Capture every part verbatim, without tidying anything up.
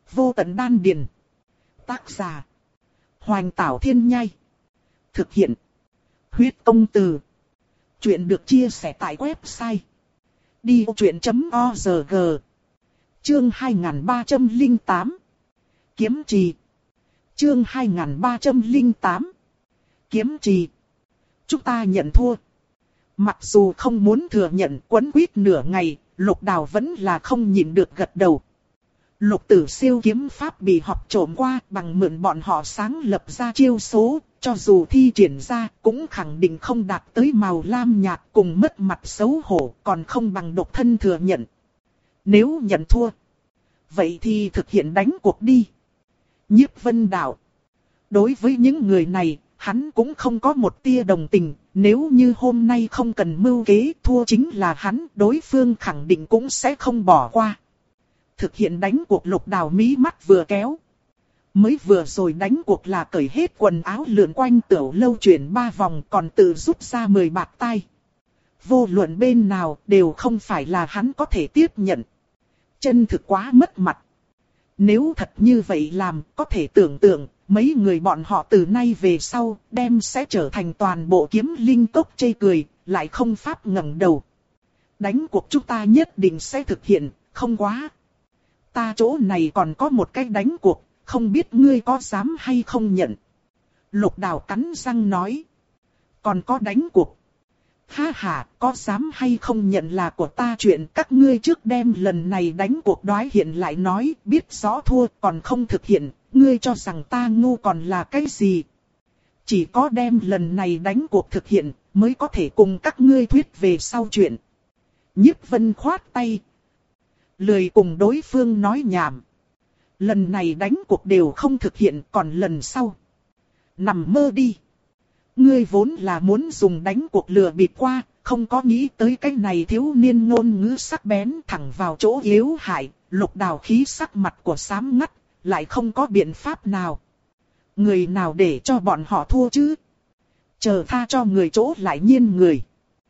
Vô tận đan điền. Tác giả. Hoành Tảo Thiên Nhai. Thực hiện. Huyết Công Từ. Chuyện được chia sẻ tại website đi vô chuyện chấm org. Chương hai nghìn ba trăm lẻ tám. Kiếm trì. Chương hai nghìn ba trăm lẻ tám. Kiếm trì. Chúng ta nhận thua. Mặc dù không muốn thừa nhận, quấn quýt nửa ngày, Lục Đào vẫn là không nhịn được gật đầu. Lục Tử Siêu kiếm pháp bị học trộm qua, bằng mượn bọn họ sáng lập ra chiêu số, cho dù thi triển ra cũng khẳng định không đạt tới màu lam nhạt, cùng mất mặt xấu hổ, còn không bằng độc thân thừa nhận. Nếu nhận thua, vậy thì thực hiện đánh cuộc đi. Nhiếp Vân đạo. Đối với những người này, hắn cũng không có một tia đồng tình. Nếu như hôm nay không cần mưu kế, thua chính là hắn, đối phương khẳng định cũng sẽ không bỏ qua. Thực hiện đánh cuộc. Lục Đào mí mắt vừa kéo. Mới vừa rồi đánh cuộc là cởi hết quần áo lượn quanh tiểu lâu chuyển ba vòng, còn tự rút ra mười bạt tai. Vô luận bên nào đều không phải là hắn có thể tiếp nhận. Chân thực quá mất mặt. Nếu thật như vậy làm, có thể tưởng tượng, mấy người bọn họ từ nay về sau, đem sẽ trở thành toàn bộ Kiếm Linh Cốc chê cười, lại không pháp ngẩng đầu. Đánh cuộc chúng ta nhất định sẽ thực hiện, không quá. Ta chỗ này còn có một cái đánh cuộc, không biết ngươi có dám hay không nhận. Lục Đào cắn răng nói. Còn có đánh cuộc. Ha ha, có dám hay không nhận là của ta chuyện, các ngươi trước đem lần này đánh cuộc đoái hiện lại nói, biết rõ thua còn không thực hiện, ngươi cho rằng ta ngu còn là cái gì. Chỉ có đem lần này đánh cuộc thực hiện, mới có thể cùng các ngươi thuyết về sau chuyện. Nhiếp Vân khoát tay. Lười cùng đối phương nói nhảm. Lần này đánh cuộc đều không thực hiện, còn lần sau. Nằm mơ đi. Ngươi vốn là muốn dùng đánh cuộc lừa bịp qua, không có nghĩ tới cái này thiếu niên ngôn ngữ sắc bén thẳng vào chỗ yếu hại. Lục Đào khí sắc mặt của xám ngắt, lại không có biện pháp nào. Người nào để cho bọn họ thua chứ? Chờ tha cho người chỗ lại nhiên người.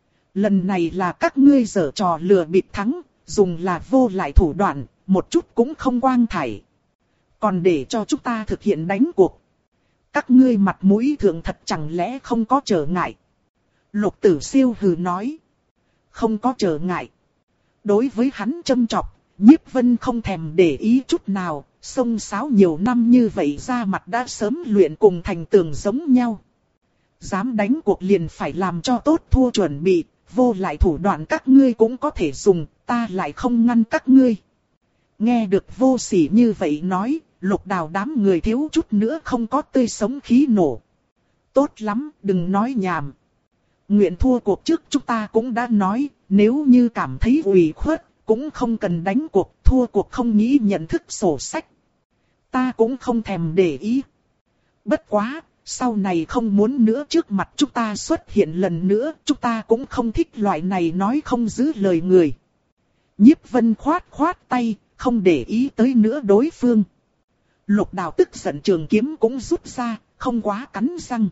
Lần này là các ngươi giở trò lừa bịp thắng, dùng là vô lại thủ đoạn, một chút cũng không quang thải. Còn để cho chúng ta thực hiện đánh cuộc. Các ngươi mặt mũi thượng thật chẳng lẽ không có trở ngại. Lục Tử Siêu hừ nói. Không có trở ngại. Đối với hắn châm chọc, Nhiếp Vân không thèm để ý chút nào. Xông xáo nhiều năm như vậy ra mặt đã sớm luyện cùng thành tường giống nhau. Dám đánh cuộc liền phải làm cho tốt thua chuẩn bị. Vô lại thủ đoạn các ngươi cũng có thể dùng, ta lại không ngăn các ngươi. Nghe được Vô Sỉ như vậy nói, Lục Đào đám người thiếu chút nữa không có tươi sống khí nổ. Tốt lắm, đừng nói nhảm. Nguyện thua cuộc trước chúng ta cũng đã nói, nếu như cảm thấy ủy khuất, cũng không cần đánh cuộc, thua cuộc không nghĩ nhận thức sổ sách. Ta cũng không thèm để ý. Bất quá, sau này không muốn nữa trước mặt chúng ta xuất hiện lần nữa, chúng ta cũng không thích loại này nói không giữ lời người. Nhiếp Vân khoát khoát tay, không để ý tới nữa đối phương. Lục Đào tức giận trường kiếm cũng rút ra, không quá cắn răng.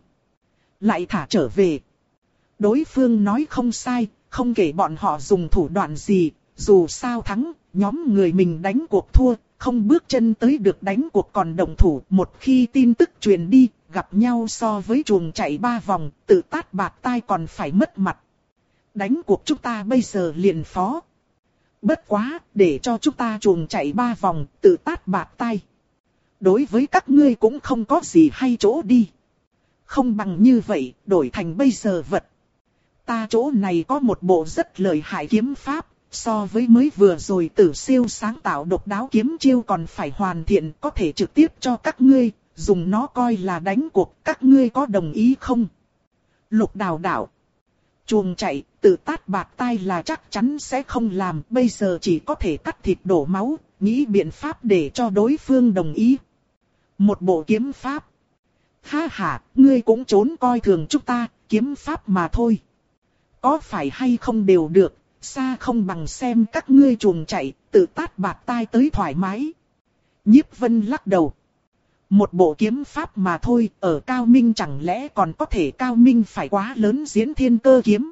Lại thả trở về. Đối phương nói không sai, không kể bọn họ dùng thủ đoạn gì, dù sao thắng, nhóm người mình đánh cuộc thua, không bước chân tới được đánh cuộc còn động thủ. Một khi tin tức truyền đi, gặp nhau so với chuồng chạy ba vòng, tự tát bạt tai còn phải mất mặt. Đánh cuộc chúng ta bây giờ liền phó. Bất quá, để cho chúng ta chuồng chạy ba vòng, tự tát bạt tai. Đối với các ngươi cũng không có gì hay chỗ đi. Không bằng như vậy, đổi thành bây giờ vật. Ta chỗ này có một bộ rất lợi hại kiếm pháp, so với mới vừa rồi Tử Siêu sáng tạo độc đáo kiếm chiêu còn phải hoàn thiện, có thể trực tiếp cho các ngươi, dùng nó coi là đánh cuộc, các ngươi có đồng ý không? Lục Đào đạo. Chuồng chạy, tự tát bạt tai là chắc chắn sẽ không làm, bây giờ chỉ có thể cắt thịt đổ máu, nghĩ biện pháp để cho đối phương đồng ý. Một bộ kiếm pháp. Ha ha, ngươi cũng trốn coi thường chúng ta, kiếm pháp mà thôi. Có phải hay không đều được, xa không bằng xem các ngươi chuồng chạy, tự tát bạt tai tới thoải mái. Nhiếp Vân lắc đầu. Một bộ kiếm pháp mà thôi, ở Cao Minh chẳng lẽ còn có thể Cao Minh phải quá lớn diễn thiên cơ kiếm.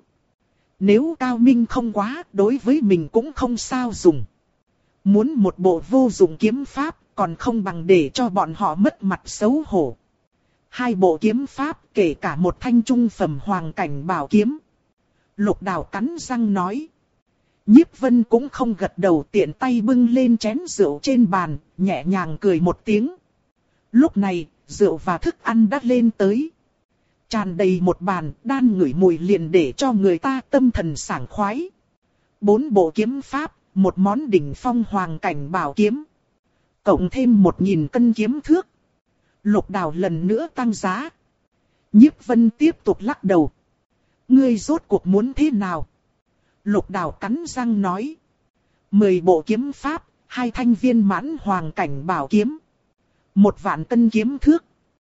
Nếu Cao Minh không quá, đối với mình cũng không sao dùng. Muốn một bộ vô dụng kiếm pháp, còn không bằng để cho bọn họ mất mặt xấu hổ. Hai bộ kiếm pháp, kể cả một thanh trung phẩm hoàng cảnh bảo kiếm. Lục Đào cắn răng nói. Nhiếp Vân cũng không gật đầu, tiện tay bưng lên chén rượu trên bàn, nhẹ nhàng cười một tiếng. Lúc này, rượu và thức ăn đã lên tới. Tràn đầy một bàn, đan ngửi mùi liền để cho người ta tâm thần sảng khoái. Bốn bộ kiếm pháp, một món đỉnh phong hoàng cảnh bảo kiếm. Cộng thêm một nghìn cân kiếm thước. Lục Đào lần nữa tăng giá. Nhiếp Vân tiếp tục lắc đầu. Ngươi rốt cuộc muốn thế nào? Lục Đào cắn răng nói. Mười bộ kiếm pháp, hai thanh viên mãn hoàng cảnh bảo kiếm. Một vạn cân kiếm thước.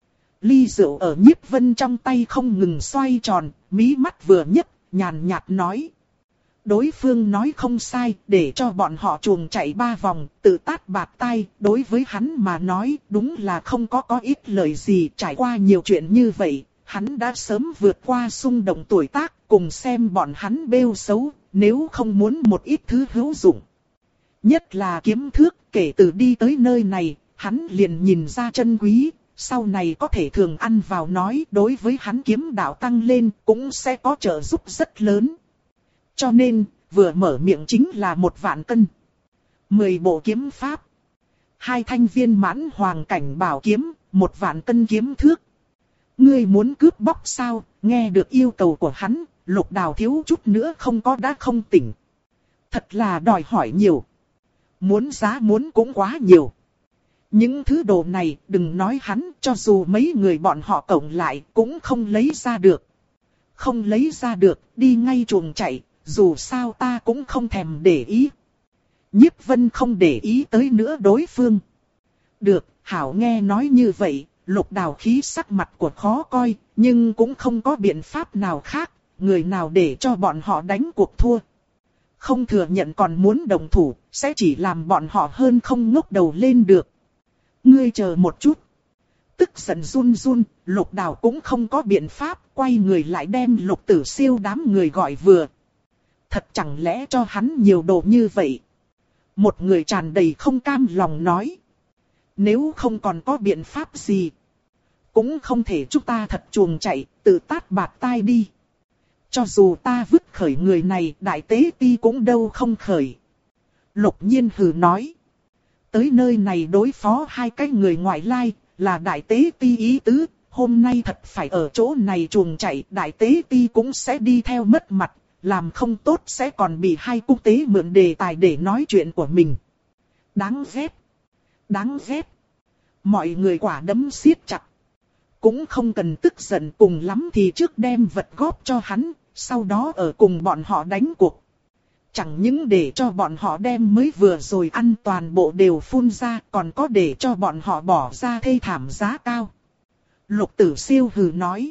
Ly rượu ở Nhiếp Vân trong tay không ngừng xoay tròn, mí mắt vừa nhấc, nhàn nhạt nói. Đối phương nói không sai, để cho bọn họ chuồng chạy ba vòng, tự tát bạt tai, đối với hắn mà nói, đúng là không có có ít lời gì. Trải qua nhiều chuyện như vậy, hắn đã sớm vượt qua xung động tuổi tác, cùng xem bọn hắn bêu xấu, nếu không muốn một ít thứ hữu dụng. Nhất là kiếm thước, kể từ đi tới nơi này, hắn liền nhìn ra chân quý, sau này có thể thường ăn vào nói, đối với hắn kiếm đạo tăng lên, cũng sẽ có trợ giúp rất lớn. Cho nên, vừa mở miệng chính là một vạn cân. Mười bộ kiếm pháp. Hai thanh viên mãn hoàng cảnh bảo kiếm, một vạn cân kiếm thước. Ngươi muốn cướp bóc sao? Nghe được yêu cầu của hắn, Lục Đào thiếu chút nữa không có đã không tỉnh. Thật là đòi hỏi nhiều. Muốn giá muốn cũng quá nhiều. Những thứ đồ này đừng nói hắn, cho dù mấy người bọn họ cộng lại cũng không lấy ra được. Không lấy ra được, đi ngay chuồng chạy, dù sao ta cũng không thèm để ý. Nhiếp Vân không để ý tới nữa đối phương. Được, hảo, nghe nói như vậy, Lục Đào khí sắc mặt của khó coi, nhưng cũng không có biện pháp nào khác, người nào để cho bọn họ đánh cuộc thua. Không thừa nhận còn muốn đồng thủ, sẽ chỉ làm bọn họ hơn không ngốc đầu lên được. Ngươi chờ một chút. Tức giận run run, Lục Đào cũng không có biện pháp, quay người lại đem Lục Tử Siêu đám người gọi vừa. Thật chẳng lẽ cho hắn nhiều đồ như vậy? Một người tràn đầy không cam lòng nói. Nếu không còn có biện pháp gì, cũng không thể chúng ta thật chuồng chạy, tự tát bạt tai đi. Cho dù ta vứt khởi người này, đại tế ti cũng đâu không khởi. Lục Nhiên hừ nói. Tới nơi này đối phó hai cái người ngoại lai, là đại tế ti ý tứ, hôm nay thật phải ở chỗ này chuồng chạy, đại tế ti cũng sẽ đi theo mất mặt, làm không tốt sẽ còn bị hai quốc tế mượn đề tài để nói chuyện của mình. Đáng ghét, đáng ghét. Mọi người quả đấm siết chặt. Cũng không cần tức giận, cùng lắm thì trước đem vật góp cho hắn, sau đó ở cùng bọn họ đánh cuộc. Chẳng những để cho bọn họ đem mới vừa rồi ăn toàn bộ đều phun ra, còn có để cho bọn họ bỏ ra thê thảm giá cao. Lục Tử Siêu hừ nói.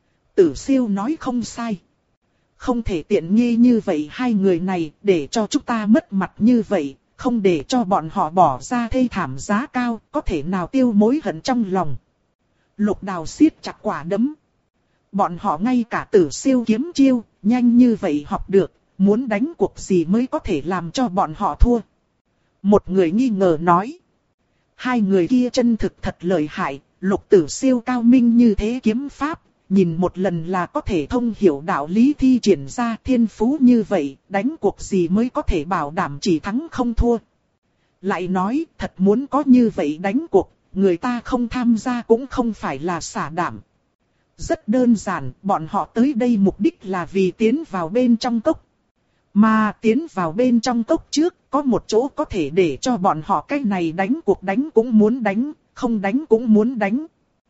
Tử Siêu nói không sai. Không thể tiện nghi như vậy hai người này, để cho chúng ta mất mặt như vậy, không để cho bọn họ bỏ ra thê thảm giá cao, có thể nào tiêu mối hận trong lòng. Lục Đào siết chặt quả đấm. Bọn họ ngay cả Tử Siêu kiếm chiêu, nhanh như vậy học được, muốn đánh cuộc gì mới có thể làm cho bọn họ thua. Một người nghi ngờ nói. Hai người kia chân thực thật lợi hại, Lục Tử Siêu cao minh như thế kiếm pháp, nhìn một lần là có thể thông hiểu đạo lý thi triển ra, thiên phú như vậy, đánh cuộc gì mới có thể bảo đảm chỉ thắng không thua. Lại nói, thật muốn có như vậy đánh cuộc, người ta không tham gia cũng không phải là xả đảm. Rất đơn giản, bọn họ tới đây mục đích là vì tiến vào bên trong cốc. Mà tiến vào bên trong cốc trước, có một chỗ có thể để cho bọn họ cái này đánh cuộc đánh cũng muốn đánh, không đánh cũng muốn đánh.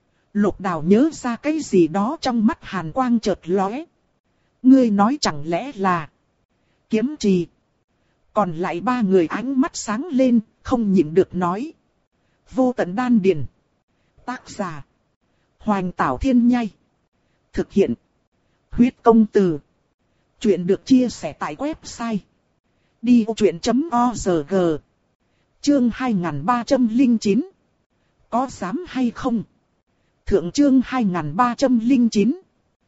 Lục Đào nhớ ra cái gì đó trong mắt hàn quang chợt lóe. Ngươi nói chẳng lẽ là kiếm trì? Còn lại ba người ánh mắt sáng lên, không nhịn được nói. Vô tận đan điền. Tác giả Hoành Tảo Thiên Nhai. Thực hiện Huyết Công Từ. Chuyện được chia sẻ tại website đi vô chuyện chấm org. Chương hai nghìn ba trăm lẻ chín. Có dám hay không? Thượng chương hai nghìn ba trăm lẻ chín.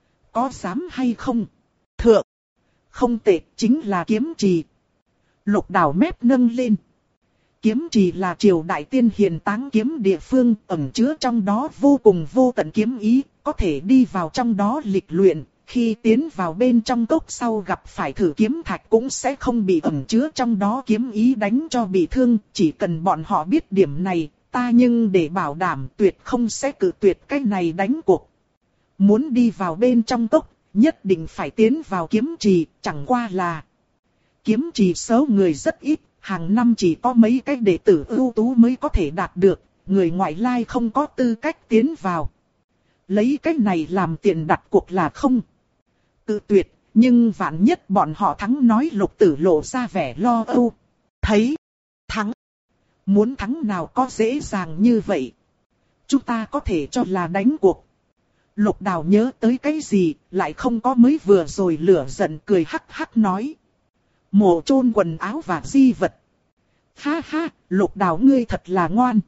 Có dám hay không? Thượng. Không tệ, chính là kiếm trì. Lục Đào mép nâng lên. Kiếm trì là triều đại tiên hiền táng kiếm địa phương, ẩn chứa trong đó vô cùng vô tận kiếm ý, có thể đi vào trong đó lịch luyện. Khi tiến vào bên trong cốc sau gặp phải thử kiếm thạch cũng sẽ không bị ẩn chứa trong đó kiếm ý đánh cho bị thương. Chỉ cần bọn họ biết điểm này, ta nhưng để bảo đảm tuyệt không sẽ cự tuyệt cái này đánh cuộc. Muốn đi vào bên trong cốc, nhất định phải tiến vào kiếm trì, chẳng qua là kiếm trì số người rất ít, hàng năm chỉ có mấy cái đệ tử ưu tú mới có thể đạt được, người ngoại lai không có tư cách tiến vào. Lấy cái này làm tiền đặt cuộc là không cự tuyệt, nhưng vạn nhất bọn họ thắng nói Lục Tử lộ ra vẻ lo âu. Thấy thắng, muốn thắng nào có dễ dàng như vậy. Chúng ta có thể cho là đánh cuộc. Lục Đào nhớ tới cái gì, lại không có mới vừa rồi lửa giận cười hắc hắc nói. Mộ chôn quần áo và di vật. Ha ha, Lục Đào ngươi thật là ngoan.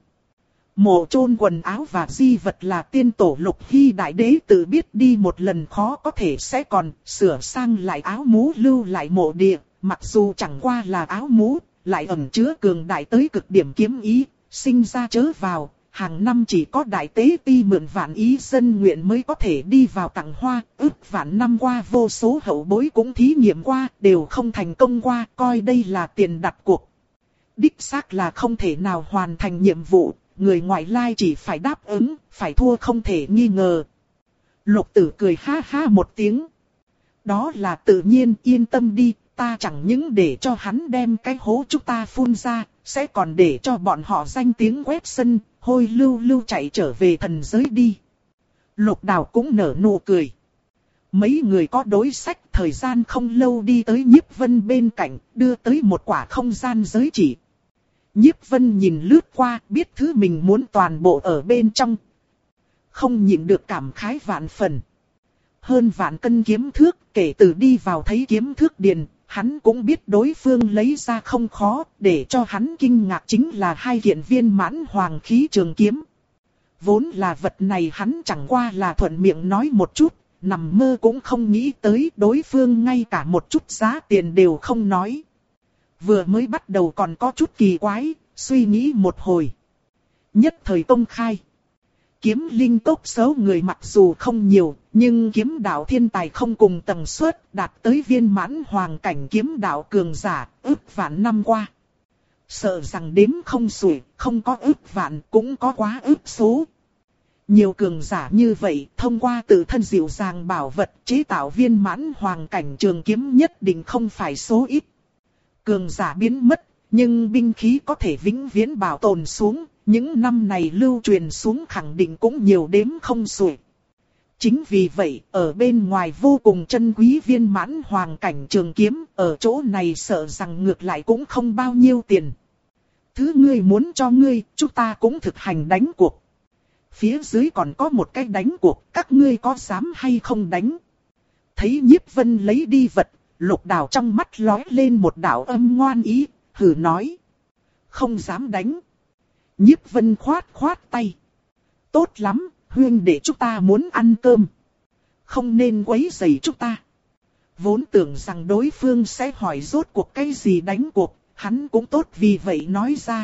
Mộ chôn quần áo và di vật là tiên tổ Lục Hy đại đế tự biết đi một lần khó có thể sẽ còn sửa sang lại áo mũ lưu lại mộ địa. Mặc dù chẳng qua là áo mũ, lại ẩn chứa cường đại tới cực điểm kiếm ý, sinh ra chớ vào. Hàng năm chỉ có đại tế ti mượn vạn ý dân nguyện mới có thể đi vào tặng hoa, ước vạn năm qua vô số hậu bối cũng thí nghiệm qua, đều không thành công qua, coi đây là tiền đặt cuộc. Đích xác là không thể nào hoàn thành nhiệm vụ, người ngoại lai chỉ phải đáp ứng, phải thua không thể nghi ngờ. Lục Tử cười ha ha một tiếng. Đó là tự nhiên, yên tâm đi, ta chẳng những để cho hắn đem cái hố chúng ta phun ra, sẽ còn để cho bọn họ danh tiếng quét sân, hôi lưu lưu chạy trở về thần giới đi. Lục Đào cũng nở nụ cười. Mấy người có đối sách, thời gian không lâu đi tới Nhiếp Vân bên cạnh, đưa tới một quả không gian giới chỉ. Nhiếp Vân nhìn lướt qua, biết thứ mình muốn toàn bộ ở bên trong. Không nhịn được cảm khái vạn phần. Hơn vạn cân kiếm thước, kể từ đi vào thấy kiếm thước điền, hắn cũng biết đối phương lấy ra không khó, để cho hắn kinh ngạc chính là hai kiện viên mãn hoàng khí trường kiếm. Vốn là vật này hắn chẳng qua là thuận miệng nói một chút, nằm mơ cũng không nghĩ tới đối phương ngay cả một chút giá tiền đều không nói. Vừa mới bắt đầu còn có chút kỳ quái, suy nghĩ một hồi. Nhất thời công khai. Kiếm linh tốc số người mặc dù không nhiều, nhưng kiếm đạo thiên tài không cùng tầng suất, đạt tới viên mãn hoàng cảnh kiếm đạo cường giả, ước vạn năm qua. Sợ rằng đếm không xuể, không có ước vạn cũng có quá ước số. Nhiều cường giả như vậy, thông qua tự thân dịu dàng bảo vật chế tạo viên mãn hoàng cảnh trường kiếm nhất định không phải số ít. Cường giả biến mất, nhưng binh khí có thể vĩnh viễn bảo tồn xuống. Những năm này lưu truyền xuống khẳng định cũng nhiều đếm không xuể. Chính vì vậy, ở bên ngoài vô cùng chân quý viên mãn hoàng cảnh trường kiếm, ở chỗ này sợ rằng ngược lại cũng không bao nhiêu tiền. Thứ ngươi muốn cho ngươi, chúng ta cũng thực hành đánh cuộc. Phía dưới còn có một cái đánh cuộc, các ngươi có dám hay không đánh? Thấy Nhiếp Vân lấy đi vật, Lục Đào trong mắt lóe lên một đạo âm ngoan ý, hừ nói. Không dám đánh. Nhiếp Vân khoát khoát tay. Tốt lắm, huynh đệ chúng ta muốn ăn cơm. Không nên quấy rầy chúng ta. Vốn tưởng rằng đối phương sẽ hỏi rốt cuộc cái gì đánh cuộc, hắn cũng tốt vì vậy nói ra.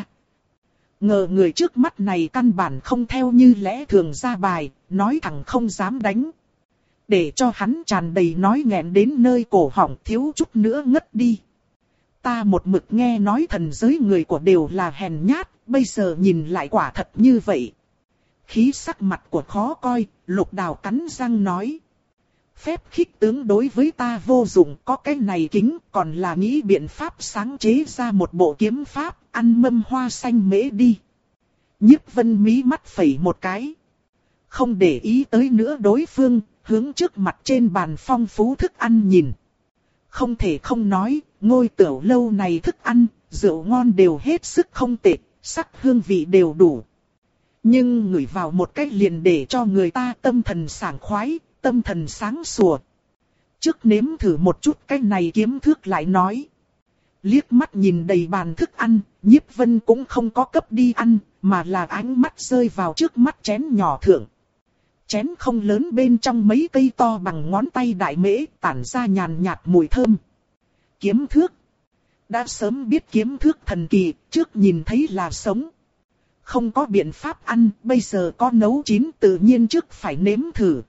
Ngờ người trước mắt này căn bản không theo như lẽ thường ra bài, nói thẳng không dám đánh. Để cho hắn tràn đầy nói nghẹn đến nơi cổ họng thiếu chút nữa ngất đi. Ta một mực nghe nói thần giới người của đều là hèn nhát, bây giờ nhìn lại quả thật như vậy. Khí sắc mặt của khó coi, Lục Đào cắn răng nói. Phép khích tướng đối với ta vô dụng, có cái này kính, còn là nghĩ biện pháp sáng chế ra một bộ kiếm pháp, ăn mâm hoa xanh mễ đi. Nhiếp Vân mí mắt phẩy một cái. Không để ý tới nữa đối phương, hướng trước mặt trên bàn phong phú thức ăn nhìn. Không thể không nói, ngôi tiểu lâu này thức ăn, rượu ngon đều hết sức không tệ, sắc hương vị đều đủ. Nhưng ngửi vào một cách liền để cho người ta tâm thần sảng khoái, tâm thần sáng sủa. Trước nếm thử một chút cái này kiếm thước lại nói. Liếc mắt nhìn đầy bàn thức ăn, Nhiếp Vân cũng không có cấp đi ăn, mà là ánh mắt rơi vào trước mắt chén nhỏ thượng. Chén không lớn bên trong mấy cây to bằng ngón tay đại mễ, tản ra nhàn nhạt mùi thơm. Kiếm thước. Đã sớm biết kiếm thước thần kỳ, trước nhìn thấy là sống. Không có biện pháp ăn, bây giờ có nấu chín tự nhiên trước phải nếm thử.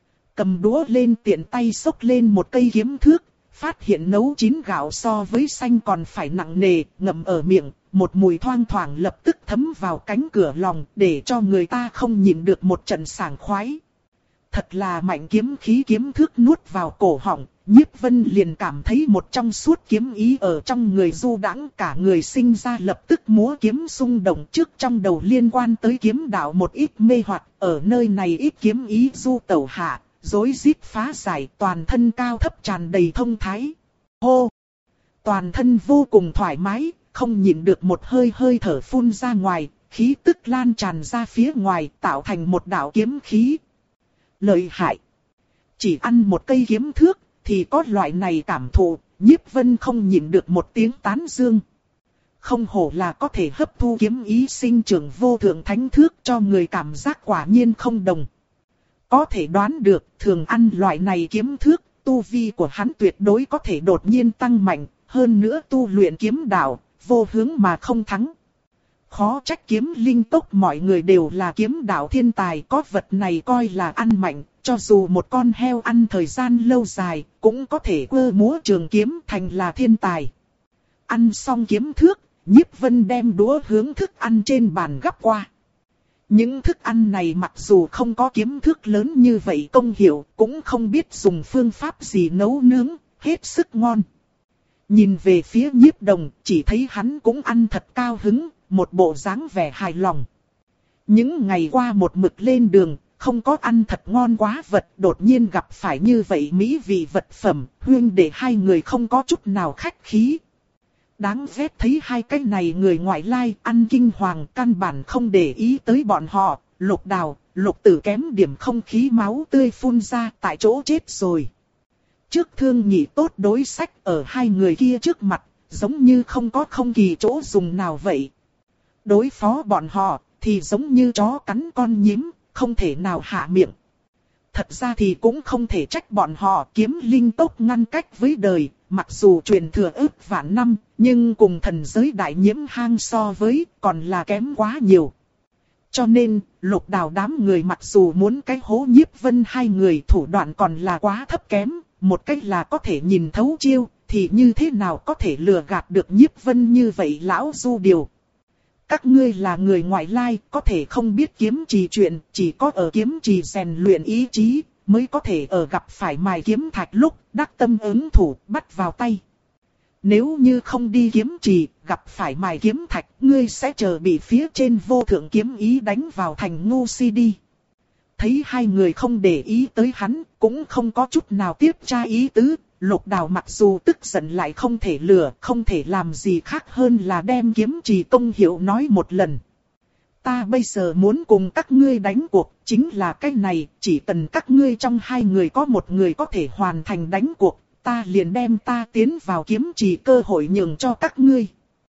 Cầm đũa lên tiện tay xốc lên một cây kiếm thước, phát hiện nấu chín gạo so với xanh còn phải nặng nề, ngậm ở miệng, một mùi thoang thoảng lập tức thấm vào cánh cửa lòng, để cho người ta không nhịn được một trận sảng khoái. Thật là mạnh kiếm khí, kiếm thước nuốt vào cổ họng, Nhiếp Vân liền cảm thấy một trong suốt kiếm ý ở trong người du đãng, cả người sinh ra lập tức múa kiếm xung động, trước trong đầu liên quan tới kiếm đạo một ít mê hoặc, ở nơi này ít kiếm ý du tẩu hạ, rối rít phá giải, toàn thân cao thấp tràn đầy thông thái. Hô! Toàn thân vô cùng thoải mái, không nhịn được một hơi hơi thở phun ra ngoài, khí tức lan tràn ra phía ngoài, tạo thành một đạo kiếm khí. Lợi hại! Chỉ ăn một cây kiếm thước, thì có loại này cảm thụ, Nhiếp Vân không nhịn được một tiếng tán dương. Không hổ là có thể hấp thu kiếm ý sinh trưởng vô thượng thánh thước, cho người cảm giác quả nhiên không đồng. Có thể đoán được, thường ăn loại này kiếm thước, tu vi của hắn tuyệt đối có thể đột nhiên tăng mạnh, hơn nữa tu luyện kiếm đạo, vô hướng mà không thắng. Khó trách kiếm linh tốc mọi người đều là kiếm đạo thiên tài, có vật này coi là ăn mạnh, cho dù một con heo ăn thời gian lâu dài, cũng có thể quơ múa trường kiếm thành là thiên tài. Ăn xong kiếm thước, Nhiếp Vân đem đũa hướng thức ăn trên bàn gắp qua. Những thức ăn này mặc dù không có kiếm thước lớn như vậy công hiệu, cũng không biết dùng phương pháp gì nấu nướng, hết sức ngon. Nhìn về phía Nhiếp Đồng, chỉ thấy hắn cũng ăn thật cao hứng, một bộ dáng vẻ hài lòng. Những ngày qua một mực lên đường, không có ăn thật ngon quá vật, đột nhiên gặp phải như vậy mỹ vị vật phẩm, huynh đệ hai người không có chút nào khách khí. Đáng ghét thấy hai cái này người ngoại lai ăn kinh hoàng, căn bản không để ý tới bọn họ. Lục Đào, Lục Tử kém điểm không khí máu tươi phun ra, tại chỗ chết rồi. Trước thương nhị tốt đối sách ở hai người kia trước mặt, giống như không có không kỳ chỗ dùng nào vậy. Đối phó bọn họ thì giống như chó cắn con nhím, không thể nào hạ miệng. Thật ra thì cũng không thể trách bọn họ, kiếm linh tốc ngăn cách với đời, mặc dù truyền thừa ước vạn năm, nhưng cùng thần giới đại nhiễm hang so với còn là kém quá nhiều. Cho nên, Lục Đào đám người mặc dù muốn cái hố Nhiếp Vân hai người thủ đoạn còn là quá thấp kém, một cách là có thể nhìn thấu chiêu, thì như thế nào có thể lừa gạt được Nhiếp Vân như vậy lão du điều. Các ngươi là người ngoại lai, có thể không biết kiếm trì chuyện, chỉ có ở kiếm trì rèn luyện ý chí, mới có thể ở gặp phải mài kiếm thạch lúc, đắc tâm ứng thủ, bắt vào tay. Nếu như không đi kiếm trì, gặp phải mài kiếm thạch, ngươi sẽ chờ bị phía trên vô thượng kiếm ý đánh vào thành ngu si đi. Thấy hai người không để ý tới hắn, cũng không có chút nào tiếp tra ý tứ. Lục Đào mặc dù tức giận lại không thể lừa, không thể làm gì khác hơn là đem kiếm trì công hiệu nói một lần. Ta bây giờ muốn cùng các ngươi đánh cuộc, chính là cái này, chỉ cần các ngươi trong hai người có một người có thể hoàn thành đánh cuộc, ta liền đem ta tiến vào kiếm trì cơ hội nhường cho các ngươi.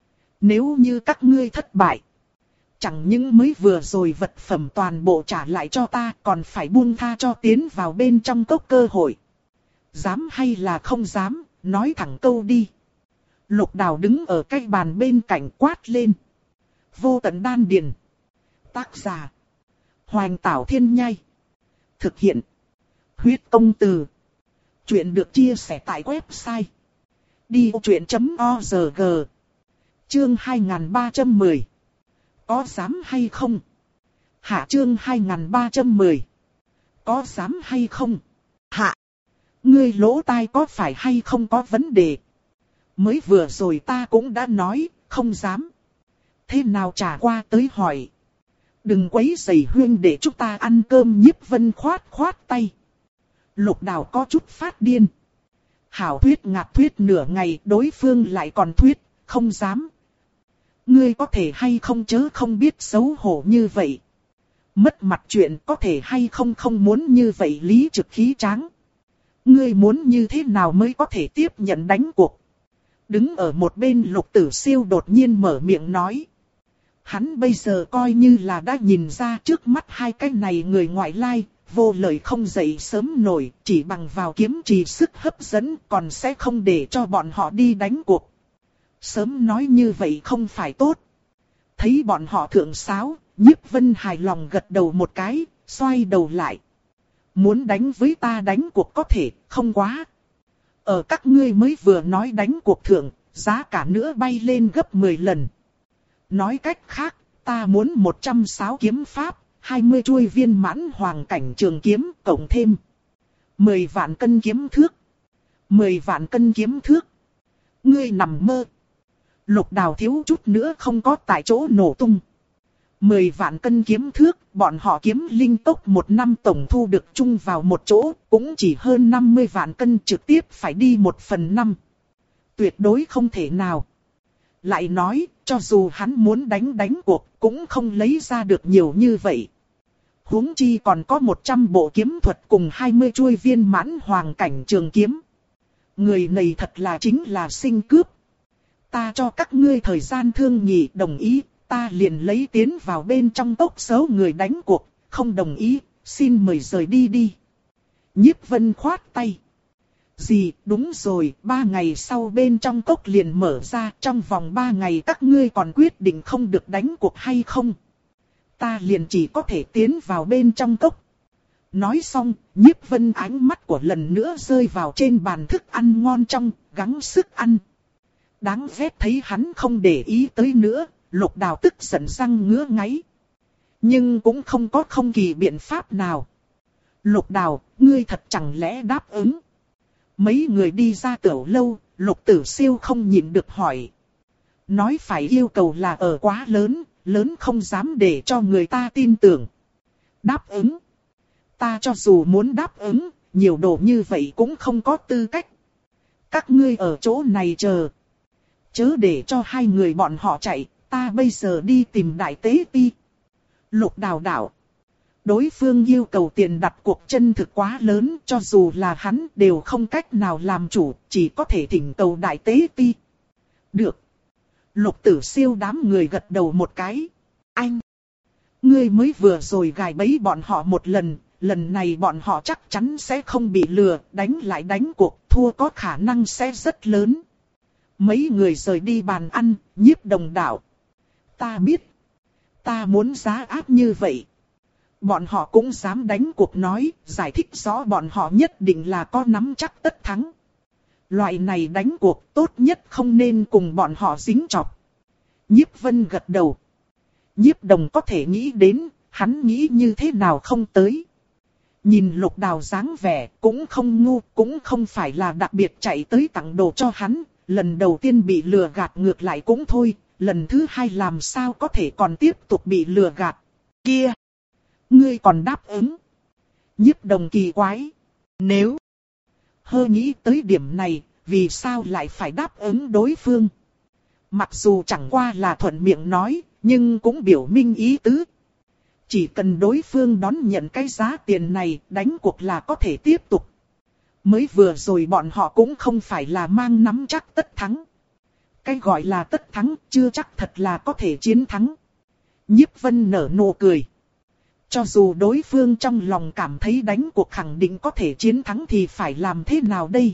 Nếu như các ngươi thất bại, chẳng những mới vừa rồi vật phẩm toàn bộ trả lại cho ta, còn phải buông tha cho tiến vào bên trong cốc cơ hội. Dám hay là không dám, nói thẳng câu đi. Lục Đào đứng ở cái bàn bên cạnh quát lên. Vô tận đan điền. Tác giả. Hoành Tảo Thiên Nhai. Thực hiện. Huyết Công Từ. Chuyện được chia sẻ tại website. đi ô chuyện chấm o rờ gi. Chương hai nghìn ba trăm mười. Có dám hay không? Hạ chương hai nghìn ba trăm mười. Có dám hay không? Hạ. Ngươi lỗ tai có phải hay không có vấn đề? Mới vừa rồi ta cũng đã nói, không dám. Thế nào trả qua tới hỏi. Đừng quấy rầy huynh để chúng ta ăn cơm. Nhiếp Vân khoát khoát tay. Lục Đào có chút phát điên. Hảo thuyết ngạc thuyết nửa ngày, đối phương lại còn thuyết, không dám. Ngươi có thể hay không chớ không biết xấu hổ như vậy. Mất mặt chuyện có thể hay không không muốn như vậy lý trực khí tráng. Ngươi muốn như thế nào mới có thể tiếp nhận đánh cuộc? Đứng ở một bên Lục Tử Siêu đột nhiên mở miệng nói. Hắn bây giờ coi như là đã nhìn ra trước mắt hai cái này người ngoại lai, vô lời không dậy sớm nổi, chỉ bằng vào kiếm trì sức hấp dẫn còn sẽ không để cho bọn họ đi đánh cuộc. Sớm nói như vậy không phải tốt. Thấy bọn họ thượng sáo, Nhiếp Vân hài lòng gật đầu một cái, xoay đầu lại. Muốn đánh với ta đánh cuộc có thể, không quá. Ở các ngươi mới vừa nói đánh cuộc thượng, giá cả nữa bay lên gấp mười lần. Nói cách khác, ta muốn một trăm sáo kiếm pháp, hai mươi chuôi viên mãn hoàng cảnh trường kiếm, cộng thêm mười vạn cân kiếm thước. mười vạn cân kiếm thước. Ngươi nằm mơ. Lục Đào thiếu chút nữa không có tại chỗ nổ tung. mười vạn cân kiếm thước, bọn họ kiếm linh tốc một năm tổng thu được chung vào một chỗ, cũng chỉ hơn năm mươi vạn cân, trực tiếp phải đi một phần năm. Tuyệt đối không thể nào. Lại nói, cho dù hắn muốn đánh đánh cuộc, cũng không lấy ra được nhiều như vậy. Huống chi còn có một trăm bộ kiếm thuật cùng hai mươi chuôi viên mãn hoàng cảnh trường kiếm. Người này thật là chính là sinh cướp. Ta cho các ngươi thời gian thương nghị, đồng ý, ta liền lấy tiến vào bên trong tốc xấu người đánh cuộc, không đồng ý, xin mời rời đi đi. Nhiếp Vân khoát tay. Gì, đúng rồi, ba ngày sau bên trong cốc liền mở ra, trong vòng ba ngày các ngươi còn quyết định không được đánh cuộc hay không? Ta liền chỉ có thể tiến vào bên trong cốc. Nói xong, Nhiếp Vân ánh mắt của lần nữa rơi vào trên bàn thức ăn ngon trong, gắng sức ăn. Đáng ghét thấy hắn không để ý tới nữa, Lục Đào tức giận răng ngứa ngáy. Nhưng cũng không có không kỳ biện pháp nào. Lục Đào, ngươi thật chẳng lẽ đáp ứng? Mấy người đi ra tiểu lâu, Lục Tử Siêu không nhịn được hỏi. Nói phải yêu cầu là ở quá lớn, lớn không dám để cho người ta tin tưởng. Đáp ứng. Ta cho dù muốn đáp ứng, nhiều đồ như vậy cũng không có tư cách. Các ngươi ở chỗ này chờ. Chớ để cho hai người bọn họ chạy, ta bây giờ đi tìm Đại Tế Ti. Lục Đào đảo. Đối phương yêu cầu tiền đặt cuộc chân thực quá lớn, cho dù là hắn đều không cách nào làm chủ, chỉ có thể thỉnh cầu Đại Tế Ti. Được. Lục Tử Siêu đám người gật đầu một cái. Anh. Ngươi mới vừa rồi gài bẫy bọn họ một lần, lần này bọn họ chắc chắn sẽ không bị lừa, đánh lại đánh cuộc, thua có khả năng sẽ rất lớn. Mấy người rời đi bàn ăn, Nhiếp Đồng đạo. Ta biết. Ta muốn giá áp như vậy. Bọn họ cũng dám đánh cuộc nói, giải thích rõ bọn họ nhất định là có nắm chắc tất thắng. Loại này đánh cuộc tốt nhất không nên cùng bọn họ dính chọc. Nhiếp Vân gật đầu. Nhiếp Đồng có thể nghĩ đến, hắn nghĩ như thế nào không tới. Nhìn Lục Đào dáng vẻ, cũng không ngu, cũng không phải là đặc biệt chạy tới tặng đồ cho hắn. Lần đầu tiên bị lừa gạt ngược lại cũng thôi, lần thứ hai làm sao có thể còn tiếp tục bị lừa gạt. Kia! Ngươi còn đáp ứng. Nhiếp Đồng kỳ quái. Nếu hơi nghĩ tới điểm này, vì sao lại phải đáp ứng đối phương? Mặc dù chẳng qua là thuận miệng nói, nhưng cũng biểu minh ý tứ. Chỉ cần đối phương đón nhận cái giá tiền này, đánh cuộc là có thể tiếp tục. Mới vừa rồi bọn họ cũng không phải là mang nắm chắc tất thắng. Cái gọi là tất thắng chưa chắc thật là có thể chiến thắng. Nhiếp Vân nở nụ cười. Cho dù đối phương trong lòng cảm thấy đánh cuộc khẳng định có thể chiến thắng thì phải làm thế nào đây?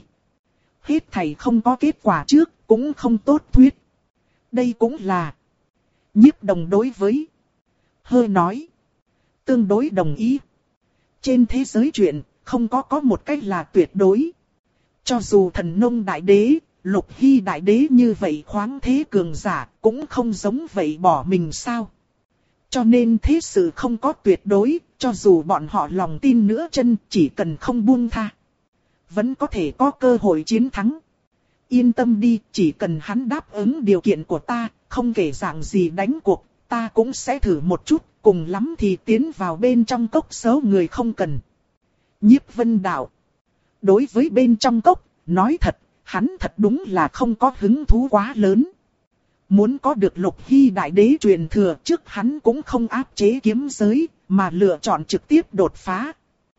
Hết thầy không có kết quả trước, cũng không tốt thuyết. Đây cũng là Nhiếp Đồng đối với hơi nói. Tương đối đồng ý. Trên thế giới chuyện, không có có một cách là tuyệt đối. Cho dù Thần Nông Đại Đế, Lục Hy Đại Đế như vậy khoáng thế cường giả, cũng không giống vậy bỏ mình sao? Cho nên thế sự không có tuyệt đối, cho dù bọn họ lòng tin nữa chân, chỉ cần không buông tha, vẫn có thể có cơ hội chiến thắng. Yên tâm đi, chỉ cần hắn đáp ứng điều kiện của ta, không kể dạng gì đánh cuộc, ta cũng sẽ thử một chút, cùng lắm thì tiến vào bên trong cốc xấu người không cần. Nhiếp Vân đạo. Đối với bên trong cốc, nói thật, hắn thật đúng là không có hứng thú quá lớn. Muốn có được Lục Hy Đại Đế truyền thừa trước hắn cũng không áp chế kiếm giới, mà lựa chọn trực tiếp đột phá.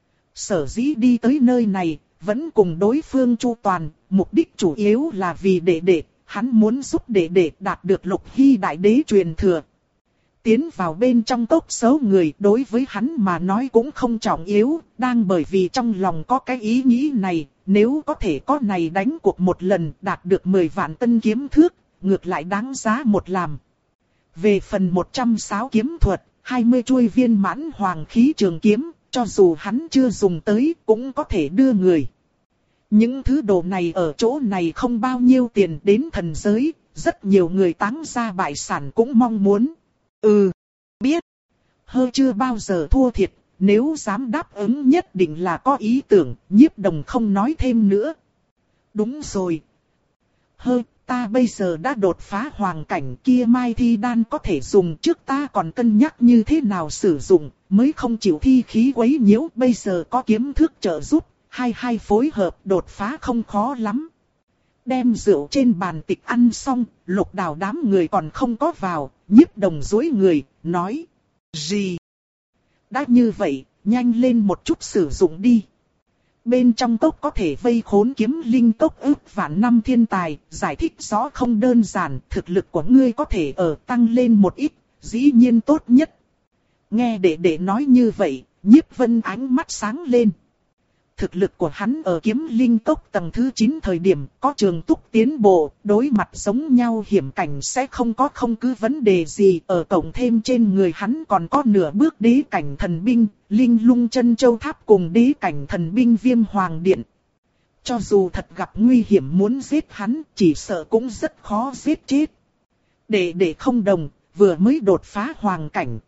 Sở dĩ đi tới nơi này, vẫn cùng đối phương chu toàn, mục đích chủ yếu là vì đệ đệ, hắn muốn giúp đệ đệ đạt được Lục Hy Đại Đế truyền thừa. Tiến vào bên trong cốc xấu người đối với hắn mà nói cũng không trọng yếu, đang bởi vì trong lòng có cái ý nghĩ này, nếu có thể có này đánh cuộc một lần đạt được mười vạn tân kiếm thước, ngược lại đáng giá một làm. Về phần một trăm sáu kiếm thuật, hai mươi chuôi viên mãn hoàng khí trường kiếm, cho dù hắn chưa dùng tới cũng có thể đưa người. Những thứ đồ này ở chỗ này không bao nhiêu tiền, đến thần giới, rất nhiều người táng ra bại sản cũng mong muốn. Ừ, biết. Hơi chưa bao giờ thua thiệt, nếu dám đáp ứng nhất định là có ý tưởng, Nhiếp Đồng không nói thêm nữa. Đúng rồi. Hơi, ta bây giờ đã đột phá hoàng cảnh, kia mai thi đan có thể dùng, trước ta còn cân nhắc như thế nào sử dụng, mới không chịu thi khí quấy nhiễu, bây giờ có kiếm thước trợ giúp, hai hai phối hợp đột phá không khó lắm. Đem rượu trên bàn tịch ăn xong, Lục Đào đám người còn không có vào, Nhiếp Đồng duỗi người, nói. Gì? Đã như vậy, nhanh lên một chút sử dụng đi. Bên trong cốc có thể vây khốn kiếm linh cốc ước vạn năm thiên tài, giải thích rõ không đơn giản, thực lực của ngươi có thể ở tăng lên một ít, dĩ nhiên tốt nhất. Nghe đệ đệ nói như vậy, Nhiếp Vân ánh mắt sáng lên. Thực lực của hắn ở kiếm linh cốc tầng thứ chín thời điểm có trường túc tiến bộ, đối mặt giống nhau hiểm cảnh sẽ không có không cứ vấn đề gì, ở cộng thêm trên người hắn còn có nửa bước đế cảnh thần binh, linh lung chân châu tháp cùng đế cảnh thần binh viêm hoàng điện. Cho dù thật gặp nguy hiểm muốn giết hắn, chỉ sợ cũng rất khó giết chết. Để để không đồng, vừa mới đột phá hoàng cảnh.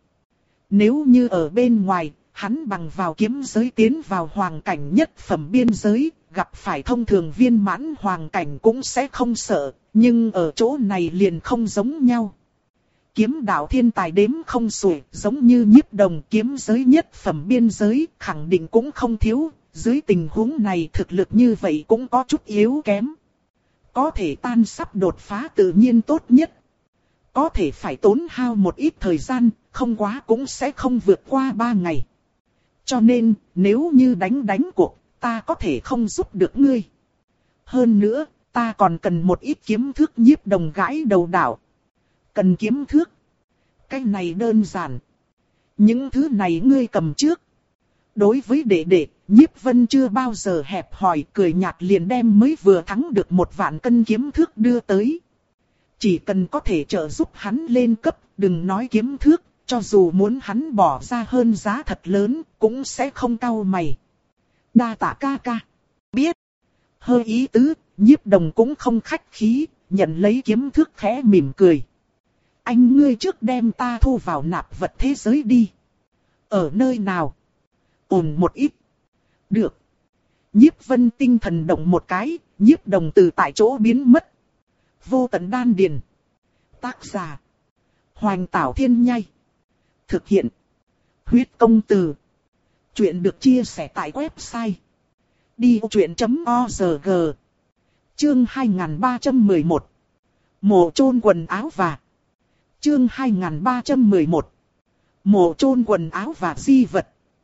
Nếu như ở bên ngoài, hắn bằng vào kiếm giới tiến vào hoàng cảnh nhất phẩm biên giới, gặp phải thông thường viên mãn hoàng cảnh cũng sẽ không sợ, nhưng ở chỗ này liền không giống nhau. Kiếm đạo thiên tài đếm không xuể, giống như Nhiếp Đồng kiếm giới nhất phẩm biên giới, khẳng định cũng không thiếu, dưới tình huống này thực lực như vậy cũng có chút yếu kém. Có thể tan sắp đột phá tự nhiên tốt nhất. Có thể phải tốn hao một ít thời gian, không quá cũng sẽ không vượt qua ba ngày. Cho nên, nếu như đánh đánh cuộc, ta có thể không giúp được ngươi. Hơn nữa, ta còn cần một ít kiếm thước. Nhiếp Đồng gãi đầu đảo. Cần kiếm thước? Cái này đơn giản. Những thứ này ngươi cầm trước. Đối với đệ đệ, Nhiếp Vân chưa bao giờ hẹp hòi, cười nhạt liền đem mới vừa thắng được một vạn cân kiếm thước đưa tới. Chỉ cần có thể trợ giúp hắn lên cấp, đừng nói kiếm thước. Cho dù muốn hắn bỏ ra hơn giá thật lớn, cũng sẽ không cau mày. Đa tạ ca ca. Biết. Hơi ý tứ, Nhiếp Đồng cũng không khách khí, nhận lấy kiếm thước khẽ mỉm cười. Anh ngươi trước đem ta thu vào nạp vật thế giới đi. Ở nơi nào? Ổn một ít. Được. Nhiếp Vân tinh thần động một cái, Nhiếp Đồng từ tại chỗ biến mất. Vô tận đan điền. Tác giả. Hoành Tảo Thiên Nhai. Thực hiện. Huyết công từ. Chuyện được chia sẻ tại website. đi ô chuyện chấm o rờ giê. Chương hai nghìn ba trăm mười một. Mộ chôn quần áo và. Chương hai nghìn ba trăm mười một. Mộ chôn quần áo và di vật.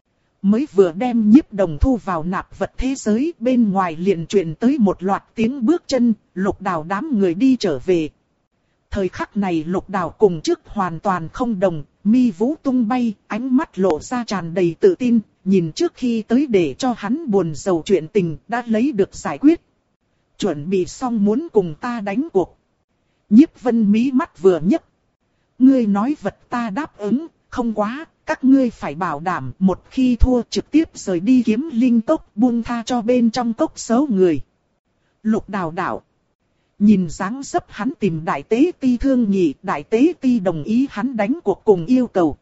Mới vừa đem Nhiếp Đồng thu vào nạp vật thế giới, bên ngoài liền truyền tới một loạt tiếng bước chân, Lục Đào đám người đi trở về. Thời khắc này Lục Đào cùng trước hoàn toàn không đồng, mi vũ tung bay, ánh mắt lộ ra tràn đầy tự tin, nhìn trước khi tới để cho hắn buồn rầu chuyện tình đã lấy được giải quyết. Chuẩn bị xong muốn cùng ta đánh cuộc. Nhiếp Vân mí mắt vừa nhấc. Ngươi nói vật ta đáp ứng, không quá, các ngươi phải bảo đảm một khi thua trực tiếp rời đi kiếm linh cốc, buông tha cho bên trong cốc xấu người. Lục Đào đạo. Nhìn dáng dấp hắn tìm đại tế ti thương nhị, đại tế ti đồng ý hắn đánh cuộc cùng yêu cầu.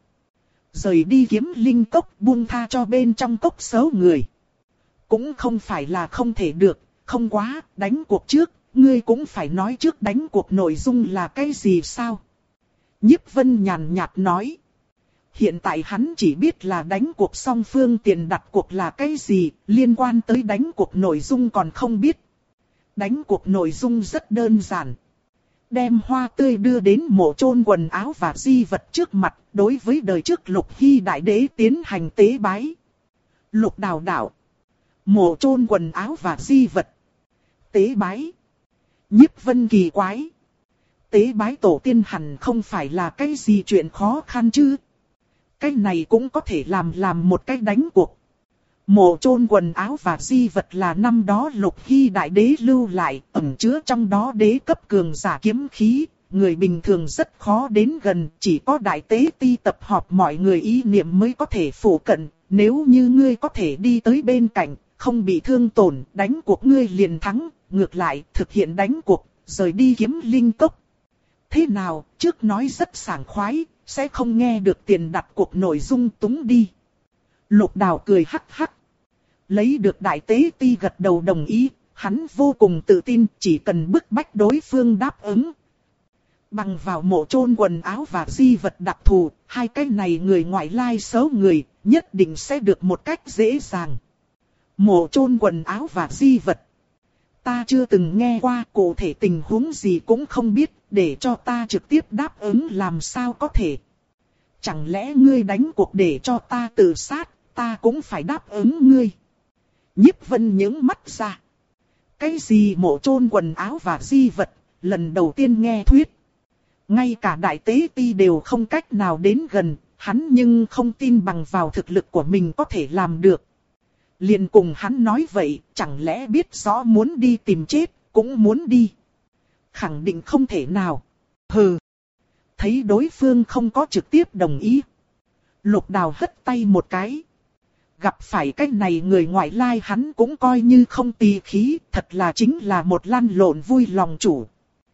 Rời đi kiếm linh cốc, buông tha cho bên trong cốc xấu người. Cũng không phải là không thể được, không quá, đánh cuộc trước, ngươi cũng phải nói trước đánh cuộc nội dung là cái gì sao? Nhiếp Vân nhàn nhạt nói. Hiện tại hắn chỉ biết là đánh cuộc song phương tiền đặt cuộc là cái gì, liên quan tới đánh cuộc nội dung còn không biết. Đánh cuộc nội dung rất đơn giản. Đem hoa tươi đưa đến mộ chôn quần áo và di vật trước mặt, đối với đời trước Lục Hy Đại Đế tiến hành tế bái. Lục Đào đạo. Mộ chôn quần áo và di vật. Tế bái. Nhiếp Vân kỳ quái. Tế bái tổ tiên hẳn không phải là cái gì chuyện khó khăn chứ. Cái này cũng có thể làm làm một cái đánh cuộc. Mộ chôn quần áo và di vật là năm đó Lục Hy đại đế lưu lại, ẩn chứa trong đó đế cấp cường giả kiếm khí, người bình thường rất khó đến gần, chỉ có đại tế ti tập họp mọi người ý niệm mới có thể phủ cận, nếu như ngươi có thể đi tới bên cạnh, không bị thương tổn, đánh cuộc ngươi liền thắng, ngược lại thực hiện đánh cuộc, rời đi kiếm linh cốc. Thế nào, trước nói rất sảng khoái, sẽ không nghe được tiền đặt cuộc nội dung túng đi. Lục Đào cười hắc hắc. Lấy được đại tế ti gật đầu đồng ý, hắn vô cùng tự tin chỉ cần bức bách đối phương đáp ứng. Bằng vào mộ chôn quần áo và di vật đặc thù, hai cái này người ngoại lai xấu người, nhất định sẽ được một cách dễ dàng. Mộ chôn quần áo và di vật. Ta chưa từng nghe qua, cụ thể tình huống gì cũng không biết, để cho ta trực tiếp đáp ứng làm sao có thể. Chẳng lẽ ngươi đánh cuộc để cho ta tự sát, ta cũng phải đáp ứng ngươi. Nhiếp Vân nhướng mắt ra. Cái gì mộ chôn quần áo và di vật, lần đầu tiên nghe thuyết. Ngay cả đại tế ti đều không cách nào đến gần, hắn nhưng không tin bằng vào thực lực của mình có thể làm được. Liền cùng hắn nói vậy, chẳng lẽ biết rõ muốn đi tìm chết, cũng muốn đi. Khẳng định không thể nào. Hừ. Thấy đối phương không có trực tiếp đồng ý. Lục Đào hất tay một cái. Gặp phải cái này người ngoại lai hắn cũng coi như không tì khí, thật là chính là một lăn lộn vui lòng chủ.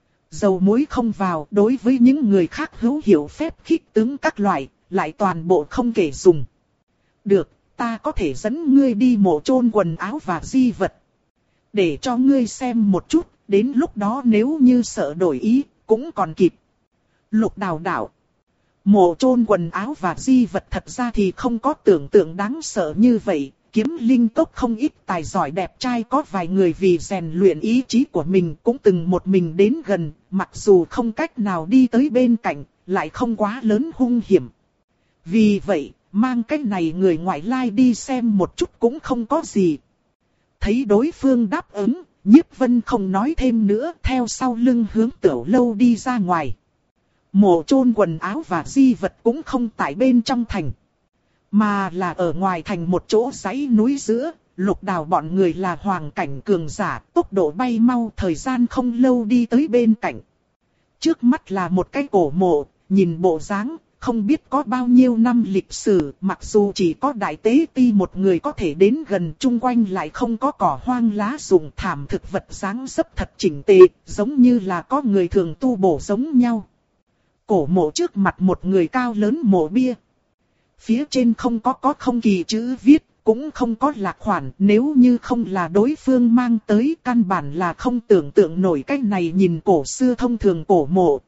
Dầu muối không vào, đối với những người khác hữu hiểu phép khích tướng các loại, lại toàn bộ không kể dùng. Được, ta có thể dẫn ngươi đi mộ chôn quần áo và di vật. Để cho ngươi xem một chút, đến lúc đó nếu như sợ đổi ý, cũng còn kịp. Lục Đào đạo. Mộ chôn quần áo và di vật thật ra thì không có tưởng tượng đáng sợ như vậy. Kiếm linh cốc không ít tài giỏi đẹp trai có vài người vì rèn luyện ý chí của mình cũng từng một mình đến gần, mặc dù không cách nào đi tới bên cạnh, lại không quá lớn hung hiểm. Vì vậy, mang cái này người ngoại lai đi xem một chút cũng không có gì. Thấy đối phương đáp ứng, Nhiếp Vân không nói thêm nữa, theo sau lưng hướng tiểu lâu đi ra ngoài. Mộ chôn quần áo và di vật cũng không tại bên trong thành, mà là ở ngoài thành một chỗ dãy núi giữa. Lục Đào bọn người là hoàng cảnh cường giả, tốc độ bay mau, thời gian không lâu đi tới bên cạnh. Trước mắt là một cái cổ mộ, nhìn bộ dáng, không biết có bao nhiêu năm lịch sử, mặc dù chỉ có đại tế ti một người có thể đến gần, chung quanh lại không có cỏ hoang lá rụng, thảm thực vật dáng dấp thật chỉnh tề, giống như là có người thường tu bổ giống nhau. Cổ mộ trước mặt một người cao lớn mộ bia. Phía trên không có có không kỳ chữ viết, cũng không có lạc khoản, nếu như không là đối phương mang tới, căn bản là không tưởng tượng nổi cái này nhìn cổ xưa thông thường cổ mộ.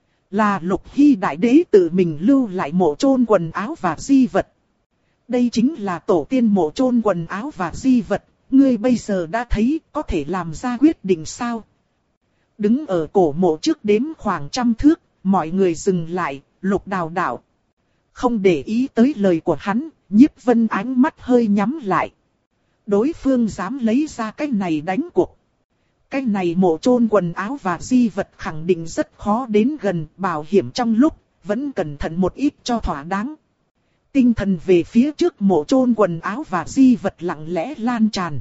Là Lục Hy đại đế tự mình lưu lại mộ chôn quần áo và di vật. Đây chính là tổ tiên mộ chôn quần áo và di vật, ngươi bây giờ đã thấy, có thể làm ra quyết định sao? Đứng ở cổ mộ trước đếm khoảng trăm thước, mọi người dừng lại. Lục Đào đạo. Không để ý tới lời của hắn, Nhiếp Vân ánh mắt hơi nhắm lại. Đối phương dám lấy ra cái này đánh cuộc. Cái này mộ chôn quần áo và di vật khẳng định rất khó đến gần, bảo hiểm trong lúc, vẫn cẩn thận một ít cho thỏa đáng. Tinh thần về phía trước mộ chôn quần áo và di vật lặng lẽ lan tràn.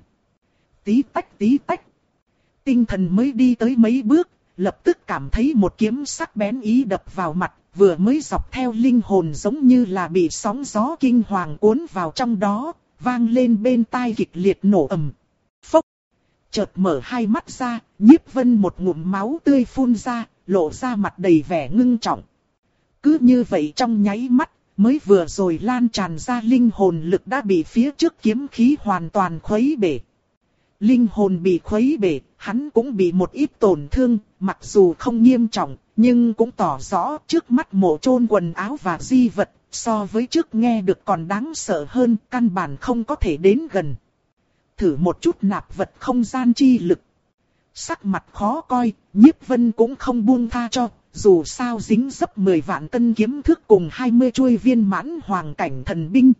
Tí tách tí tách. Tinh thần mới đi tới mấy bước, lập tức cảm thấy một kiếm sắc bén ý đập vào mặt, vừa mới dọc theo linh hồn giống như là bị sóng gió kinh hoàng cuốn vào trong đó, vang lên bên tai kịch liệt nổ ầm. Phốc! Chợt mở hai mắt ra, Nhiếp Vân một ngụm máu tươi phun ra, lộ ra mặt đầy vẻ ngưng trọng. Cứ như vậy trong nháy mắt, mới vừa rồi lan tràn ra linh hồn lực đã bị phía trước kiếm khí hoàn toàn khuấy bể. Linh hồn bị khuấy bể, hắn cũng bị một ít tổn thương, mặc dù không nghiêm trọng, nhưng cũng tỏ rõ trước mắt mộ chôn quần áo và di vật, so với trước nghe được còn đáng sợ hơn, căn bản không có thể đến gần. Thử một chút nạp vật không gian chi lực. Sắc mặt khó coi, Nhiếp Vân cũng không buông tha cho, dù sao dính dấp mười vạn cân kiếm thước cùng hai mươi chuôi viên mãn hoàng cảnh thần binh.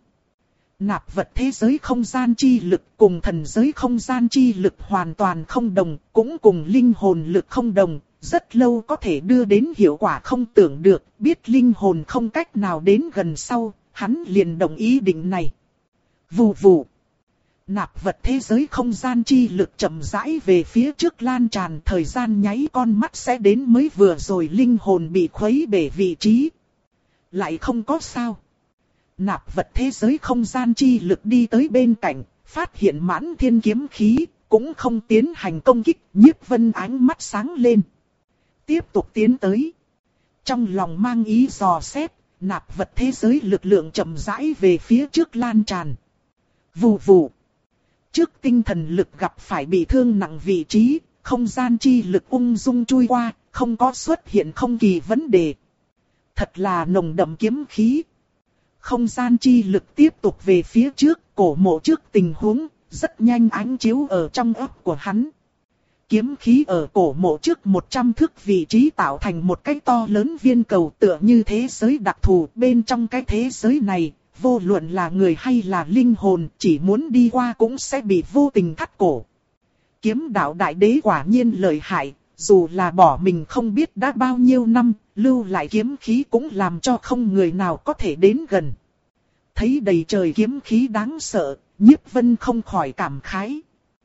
Nạp vật thế giới không gian chi lực cùng thần giới không gian chi lực hoàn toàn không đồng, cũng cùng linh hồn lực không đồng, rất lâu có thể đưa đến hiệu quả không tưởng được, biết linh hồn không cách nào đến gần sau, hắn liền đồng ý định này. Vù vù. Nạp vật thế giới không gian chi lực chậm rãi về phía trước lan tràn, thời gian nháy con mắt sẽ đến mới vừa rồi linh hồn bị khuấy bể vị trí. Lại không có sao. Nạp vật thế giới không gian chi lực đi tới bên cạnh, phát hiện Mãn Thiên kiếm khí, cũng không tiến hành công kích. Nhiếp Vân ánh mắt sáng lên. Tiếp tục tiến tới. Trong lòng mang ý dò xét, nạp vật thế giới lực lượng chậm rãi về phía trước lan tràn. Vù vù. Trước tinh thần lực gặp phải bị thương nặng vị trí, không gian chi lực ung dung chui qua, không có xuất hiện không kỳ vấn đề. Thật là nồng đậm kiếm khí. Không gian chi lực tiếp tục về phía trước, cổ mộ trước tình huống, rất nhanh ánh chiếu ở trong óc của hắn. Kiếm khí ở cổ mộ trước một trăm thước vị trí tạo thành một cái to lớn viên cầu, tựa như thế giới đặc thù. Bên trong cái thế giới này, vô luận là người hay là linh hồn, chỉ muốn đi qua cũng sẽ bị vô tình thắt cổ. Kiếm đạo đại đế quả nhiên lợi hại, dù là bỏ mình không biết đã bao nhiêu năm, lưu lại kiếm khí cũng làm cho không người nào có thể đến gần. Thấy đầy trời kiếm khí đáng sợ, Nhiếp Vân không khỏi cảm khái.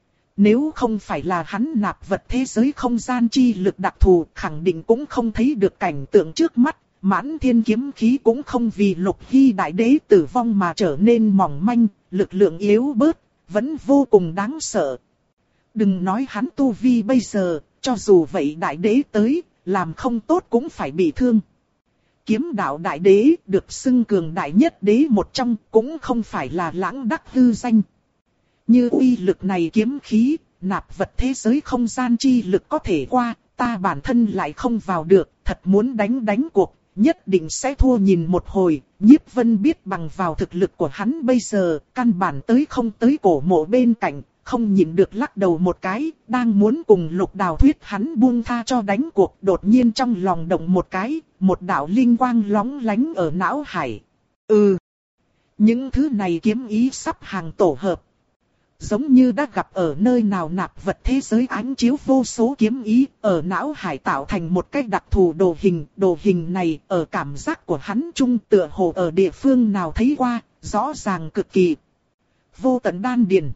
Nếu không phải là hắn nạp vật thế giới không gian chi lực đặc thù, khẳng định cũng không thấy được cảnh tượng trước mắt. Mãn Thiên kiếm khí cũng không vì Lục Hy đại đế tử vong mà trở nên mỏng manh, lực lượng yếu bớt, vẫn vô cùng đáng sợ. Đừng nói hắn tu vi bây giờ, cho dù vậy đại đế tới, làm không tốt cũng phải bị thương. Kiếm đạo đại đế được xưng cường đại nhất đế một trong, cũng không phải là lãng đắc hư danh. Như uy lực này kiếm khí, nạp vật thế giới không gian chi lực có thể qua, ta bản thân lại không vào được, thật muốn đánh đánh cuộc, nhất định sẽ thua nhìn một hồi. Nhiếp Vân biết bằng vào thực lực của hắn bây giờ, căn bản tới không tới cổ mộ bên cạnh, không nhịn được lắc đầu một cái, đang muốn cùng Lục Đào thuyết hắn buông tha cho đánh cuộc, đột nhiên trong lòng động một cái, một đạo linh quang lóng lánh ở não hải. Ừ, những thứ này kiếm ý sắp hàng tổ hợp. Giống như đã gặp ở nơi nào nạp vật thế giới ánh chiếu vô số kiếm ý, ở não hải tạo thành một cái đặc thù đồ hình. Đồ hình này ở cảm giác của hắn trung tựa hồ ở địa phương nào thấy qua, rõ ràng cực kỳ. Vô tận đan điền.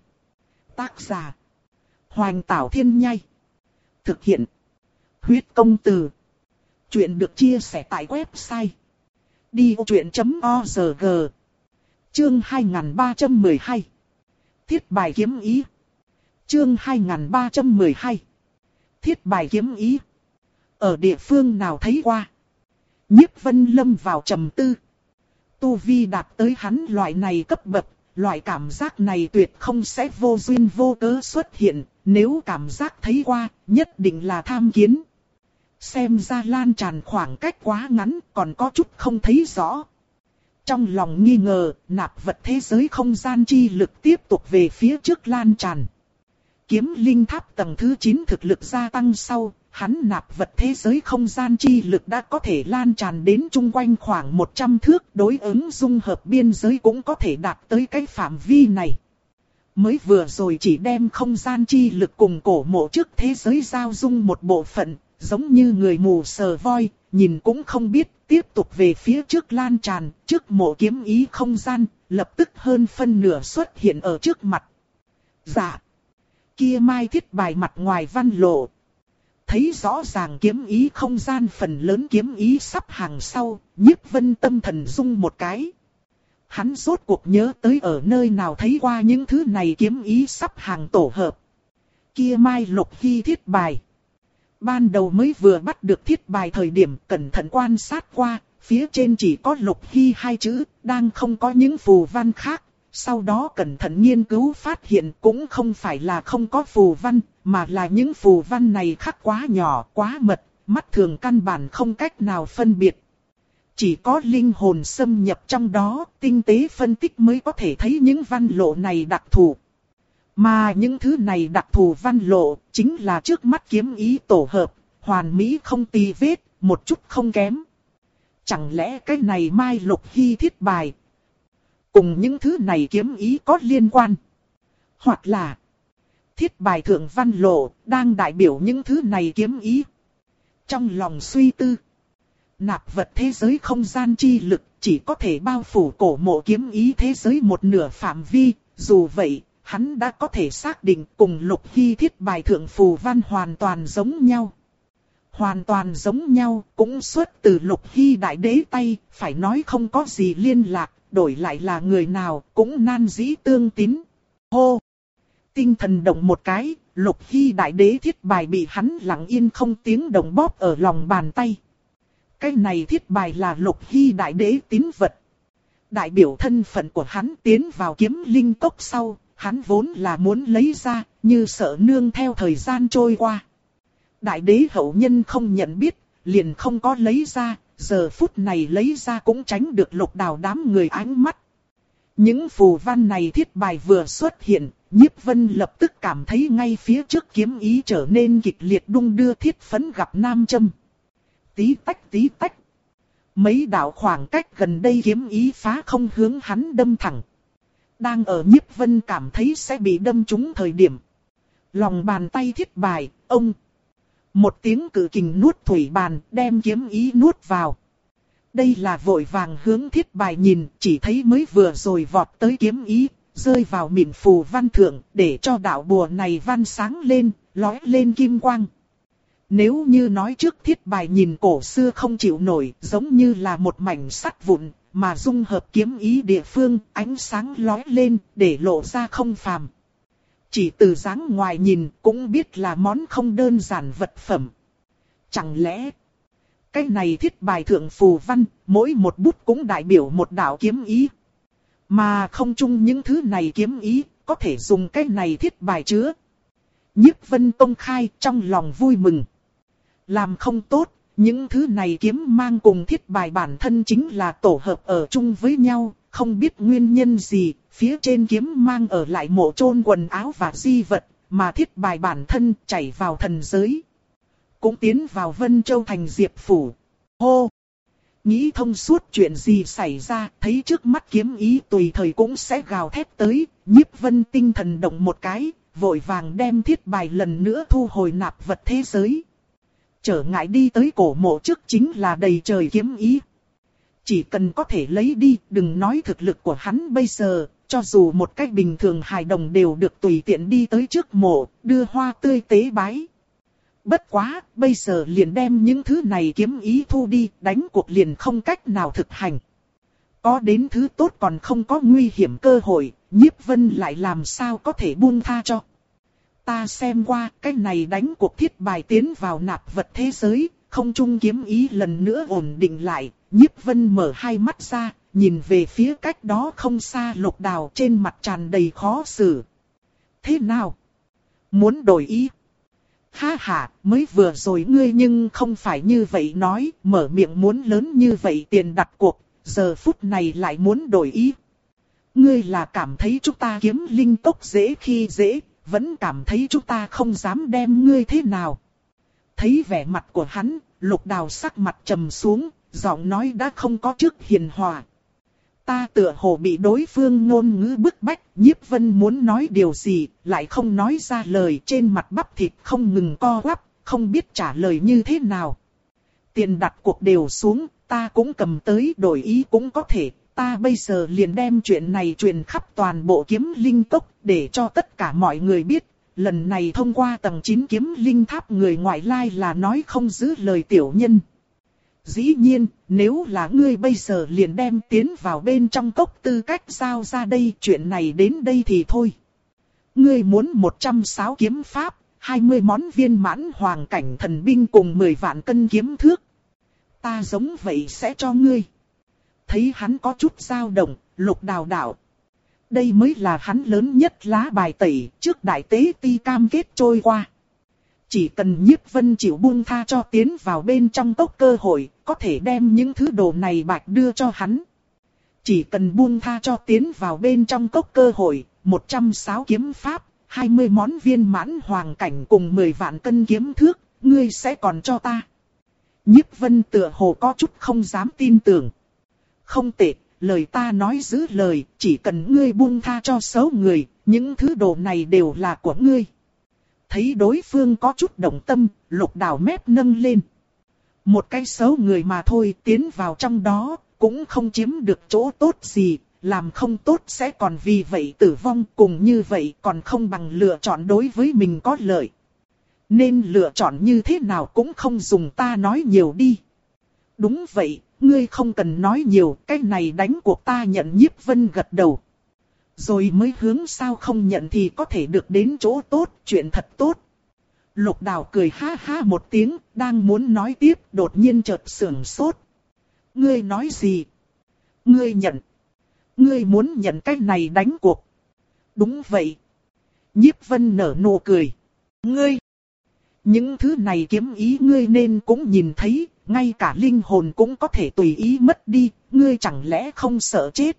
Tác giả: Hoành Tảo Thiên Nhai. Thực hiện: Huyết Công Từ. Chuyện được chia sẻ tại website đi ô chuyện chấm org. Chương hai nghìn ba trăm mười hai. Thiết bài kiếm ý. Chương hai nghìn ba trăm mười hai. Thiết bài kiếm ý. Ở địa phương nào thấy qua? Nhiếp Vân lâm vào trầm tư. Tu vi đạt tới hắn loại này cấp bậc, loại cảm giác này tuyệt không sẽ vô duyên vô cớ xuất hiện. Nếu cảm giác thấy qua, nhất định là tham kiến. Xem ra lan tràn khoảng cách quá ngắn, còn có chút không thấy rõ. Trong lòng nghi ngờ, nạp vật thế giới không gian chi lực tiếp tục về phía trước lan tràn. Kiếm linh tháp tầng thứ chín thực lực gia tăng sau, hắn nạp vật thế giới không gian chi lực đã có thể lan tràn đến chung quanh khoảng một trăm thước, đối ứng dung hợp biên giới cũng có thể đạt tới cái phạm vi này. Mới vừa rồi chỉ đem không gian chi lực cùng cổ mộ trước thế giới giao dung một bộ phận, giống như người mù sờ voi, nhìn cũng không biết, tiếp tục về phía trước lan tràn, trước mộ kiếm ý không gian, lập tức hơn phân nửa xuất hiện ở trước mặt. Dạ, kia mai thiết bài mặt ngoài văn lộ. Thấy rõ ràng kiếm ý không gian phần lớn kiếm ý sắp hàng sau, Nhiếp Vân tâm thần rung một cái. Hắn rốt cuộc nhớ tới ở nơi nào thấy qua những thứ này kiếm ý sắp hàng tổ hợp. Kia mai Lục Hy thiết bài. Ban đầu mới vừa bắt được thiết bài thời điểm cẩn thận quan sát qua, phía trên chỉ có Lục Hy hai chữ, đang không có những phù văn khác. Sau đó cẩn thận nghiên cứu phát hiện cũng không phải là không có phù văn, mà là những phù văn này khắc quá nhỏ, quá mật, mắt thường căn bản không cách nào phân biệt. Chỉ có linh hồn xâm nhập trong đó, tinh tế phân tích mới có thể thấy những văn lộ này đặc thù. Mà những thứ này đặc thù văn lộ, chính là trước mắt kiếm ý tổ hợp, hoàn mỹ không tì vết, một chút không kém. Chẳng lẽ cái này mai Lục Hy thiết bài cùng những thứ này kiếm ý có liên quan? Hoặc là thiết bài thượng văn lộ đang đại biểu những thứ này kiếm ý? Trong lòng suy tư, nạp vật thế giới không gian chi lực chỉ có thể bao phủ cổ mộ kiếm ý thế giới một nửa phạm vi, dù vậy hắn đã có thể xác định cùng Lục Hy thiết bài thượng phù văn hoàn toàn giống nhau. Hoàn toàn giống nhau, cũng xuất từ Lục Hy đại đế tay, phải nói không có gì liên lạc, đổi lại là người nào cũng nan dĩ tương tín. Hô! Tinh thần động một cái, Lục Hy đại đế thiết bài bị hắn lặng yên không tiếng động bóp ở lòng bàn tay. Cái này thiết bài là Lục Hy đại đế tín vật. Đại biểu thân phận của hắn tiến vào kiếm linh cốc sau, hắn vốn là muốn lấy ra, như sợ nương theo thời gian trôi qua. Đại đế hậu nhân không nhận biết, liền không có lấy ra, giờ phút này lấy ra cũng tránh được Lục Đào đám người ánh mắt. Những phù văn này thiết bài vừa xuất hiện, Nhiếp Vân lập tức cảm thấy ngay phía trước kiếm ý trở nên kịch liệt đung đưa, thiết phấn gặp nam châm. Tí tách tí tách. Mấy đạo khoảng cách gần đây kiếm ý phá không hướng hắn đâm thẳng. Đang ở Nhiếp Vân cảm thấy sẽ bị đâm trúng thời điểm. Lòng bàn tay thiết bài, ông. Một tiếng cử kình nuốt thủy bàn, đem kiếm ý nuốt vào. Đây là vội vàng hướng thiết bài nhìn, chỉ thấy mới vừa rồi vọt tới kiếm ý, rơi vào mịn phù văn thượng, để cho đạo bùa này văn sáng lên, lóe lên kim quang. Nếu như nói trước thiết bài nhìn cổ xưa không chịu nổi, giống như là một mảnh sắt vụn, mà dung hợp kiếm ý địa phương, ánh sáng lóe lên, để lộ ra không phàm. Chỉ từ dáng ngoài nhìn, cũng biết là món không đơn giản vật phẩm. Chẳng lẽ, cái này thiết bài thượng phù văn, mỗi một bút cũng đại biểu một đạo kiếm ý. Mà không chung những thứ này kiếm ý, có thể dùng cái này thiết bài chứa. Nhiếp Vân công khai trong lòng vui mừng. Làm không tốt, những thứ này kiếm mang cùng thiết bài bản thân chính là tổ hợp ở chung với nhau, không biết nguyên nhân gì, phía trên kiếm mang ở lại mộ chôn quần áo và di vật, mà thiết bài bản thân chảy vào thần giới. Cũng tiến vào Vân Châu thành Diệp Phủ. Hô! Nghĩ thông suốt chuyện gì xảy ra, thấy trước mắt kiếm ý tùy thời cũng sẽ gào thét tới, Nhiếp Vân tinh thần động một cái, vội vàng đem thiết bài lần nữa thu hồi nạp vật thế giới. Trở ngại đi tới cổ mộ trước chính là đầy trời kiếm ý. Chỉ cần có thể lấy đi, đừng nói thực lực của hắn bây giờ, cho dù một cách bình thường hài đồng đều được tùy tiện đi tới trước mộ, đưa hoa tươi tế bái. Bất quá, bây giờ liền đem những thứ này kiếm ý thu đi, đánh cuộc liền không cách nào thực hành. Có đến thứ tốt còn không có nguy hiểm cơ hội, Nhiếp Vân lại làm sao có thể buông tha cho. Ta xem qua, cái này đánh cuộc thiết bài tiến vào nạp vật thế giới, không trung kiếm ý lần nữa ổn định lại, Nhiếp Vân mở hai mắt ra, nhìn về phía cách đó không xa Lục Đào, trên mặt tràn đầy khó xử. Thế nào? Muốn đổi ý? Ha ha, mới vừa rồi ngươi nhưng không phải như vậy nói, mở miệng muốn lớn như vậy tiền đặt cuộc, giờ phút này lại muốn đổi ý. Ngươi là cảm thấy chúng ta kiếm linh tốc dễ khi dễ, vẫn cảm thấy chúng ta không dám đem ngươi thế nào. Thấy vẻ mặt của hắn, Lục Đào sắc mặt trầm xuống, giọng nói đã không có trước hiền hòa. Ta tựa hồ bị đối phương ngôn ngữ bức bách, Nhiếp Vân muốn nói điều gì, lại không nói ra lời, trên mặt bắp thịt không ngừng co quắp, không biết trả lời như thế nào. Tiền đặt cuộc đều xuống, ta cũng cầm tới, đổi ý cũng có thể, ta bây giờ liền đem chuyện này truyền khắp toàn bộ kiếm linh cốc, để cho tất cả mọi người biết, lần này thông qua tầng chín kiếm linh tháp người ngoại lai là nói không giữ lời tiểu nhân. Dĩ nhiên, nếu là ngươi bây giờ liền đem tiến vào bên trong cốc tư cách giao ra đây, chuyện này đến đây thì thôi. Ngươi muốn một trăm sáu kiếm pháp, hai mươi món viên mãn hoàng cảnh thần binh cùng mười vạn cân kiếm thước. Ta giống vậy sẽ cho ngươi. Thấy hắn có chút dao động, Lục Đào đạo. Đây mới là hắn lớn nhất lá bài tẩy, trước đại tế ti cam kết trôi qua. Chỉ cần Nhiếp Vân chịu buông tha cho tiến vào bên trong cốc cơ hội, có thể đem những thứ đồ này bạch đưa cho hắn. Chỉ cần buông tha cho tiến vào bên trong cốc cơ hội, một trăm sáu kiếm pháp, hai mươi món viên mãn hoàng cảnh cùng mười vạn cân kiếm thước, ngươi sẽ còn cho ta. Nhiếp Vân tựa hồ có chút không dám tin tưởng. Không tệ, lời ta nói giữ lời, chỉ cần ngươi buông tha cho xấu người, những thứ đồ này đều là của ngươi. Thấy đối phương có chút động tâm, Lục Đào mép nâng lên. Một cái xấu người mà thôi, tiến vào trong đó, cũng không chiếm được chỗ tốt gì, làm không tốt sẽ còn vì vậy tử vong, cùng như vậy còn không bằng lựa chọn đối với mình có lợi. Nên lựa chọn như thế nào cũng không dùng ta nói nhiều đi. Đúng vậy, ngươi không cần nói nhiều, cái này đánh cuộc ta nhận. Nhiếp Vân gật đầu. Rồi mới hướng sao không nhận thì có thể được đến chỗ tốt, chuyện thật tốt. Lục Đào cười ha ha một tiếng, đang muốn nói tiếp, đột nhiên chợt sửng sốt. Ngươi nói gì? Ngươi nhận. Ngươi muốn nhận cái này đánh cuộc. Đúng vậy. Nhiếp Vân nở nụ cười. Ngươi. Những thứ này kiếm ý ngươi nên cũng nhìn thấy, ngay cả linh hồn cũng có thể tùy ý mất đi, ngươi chẳng lẽ không sợ chết?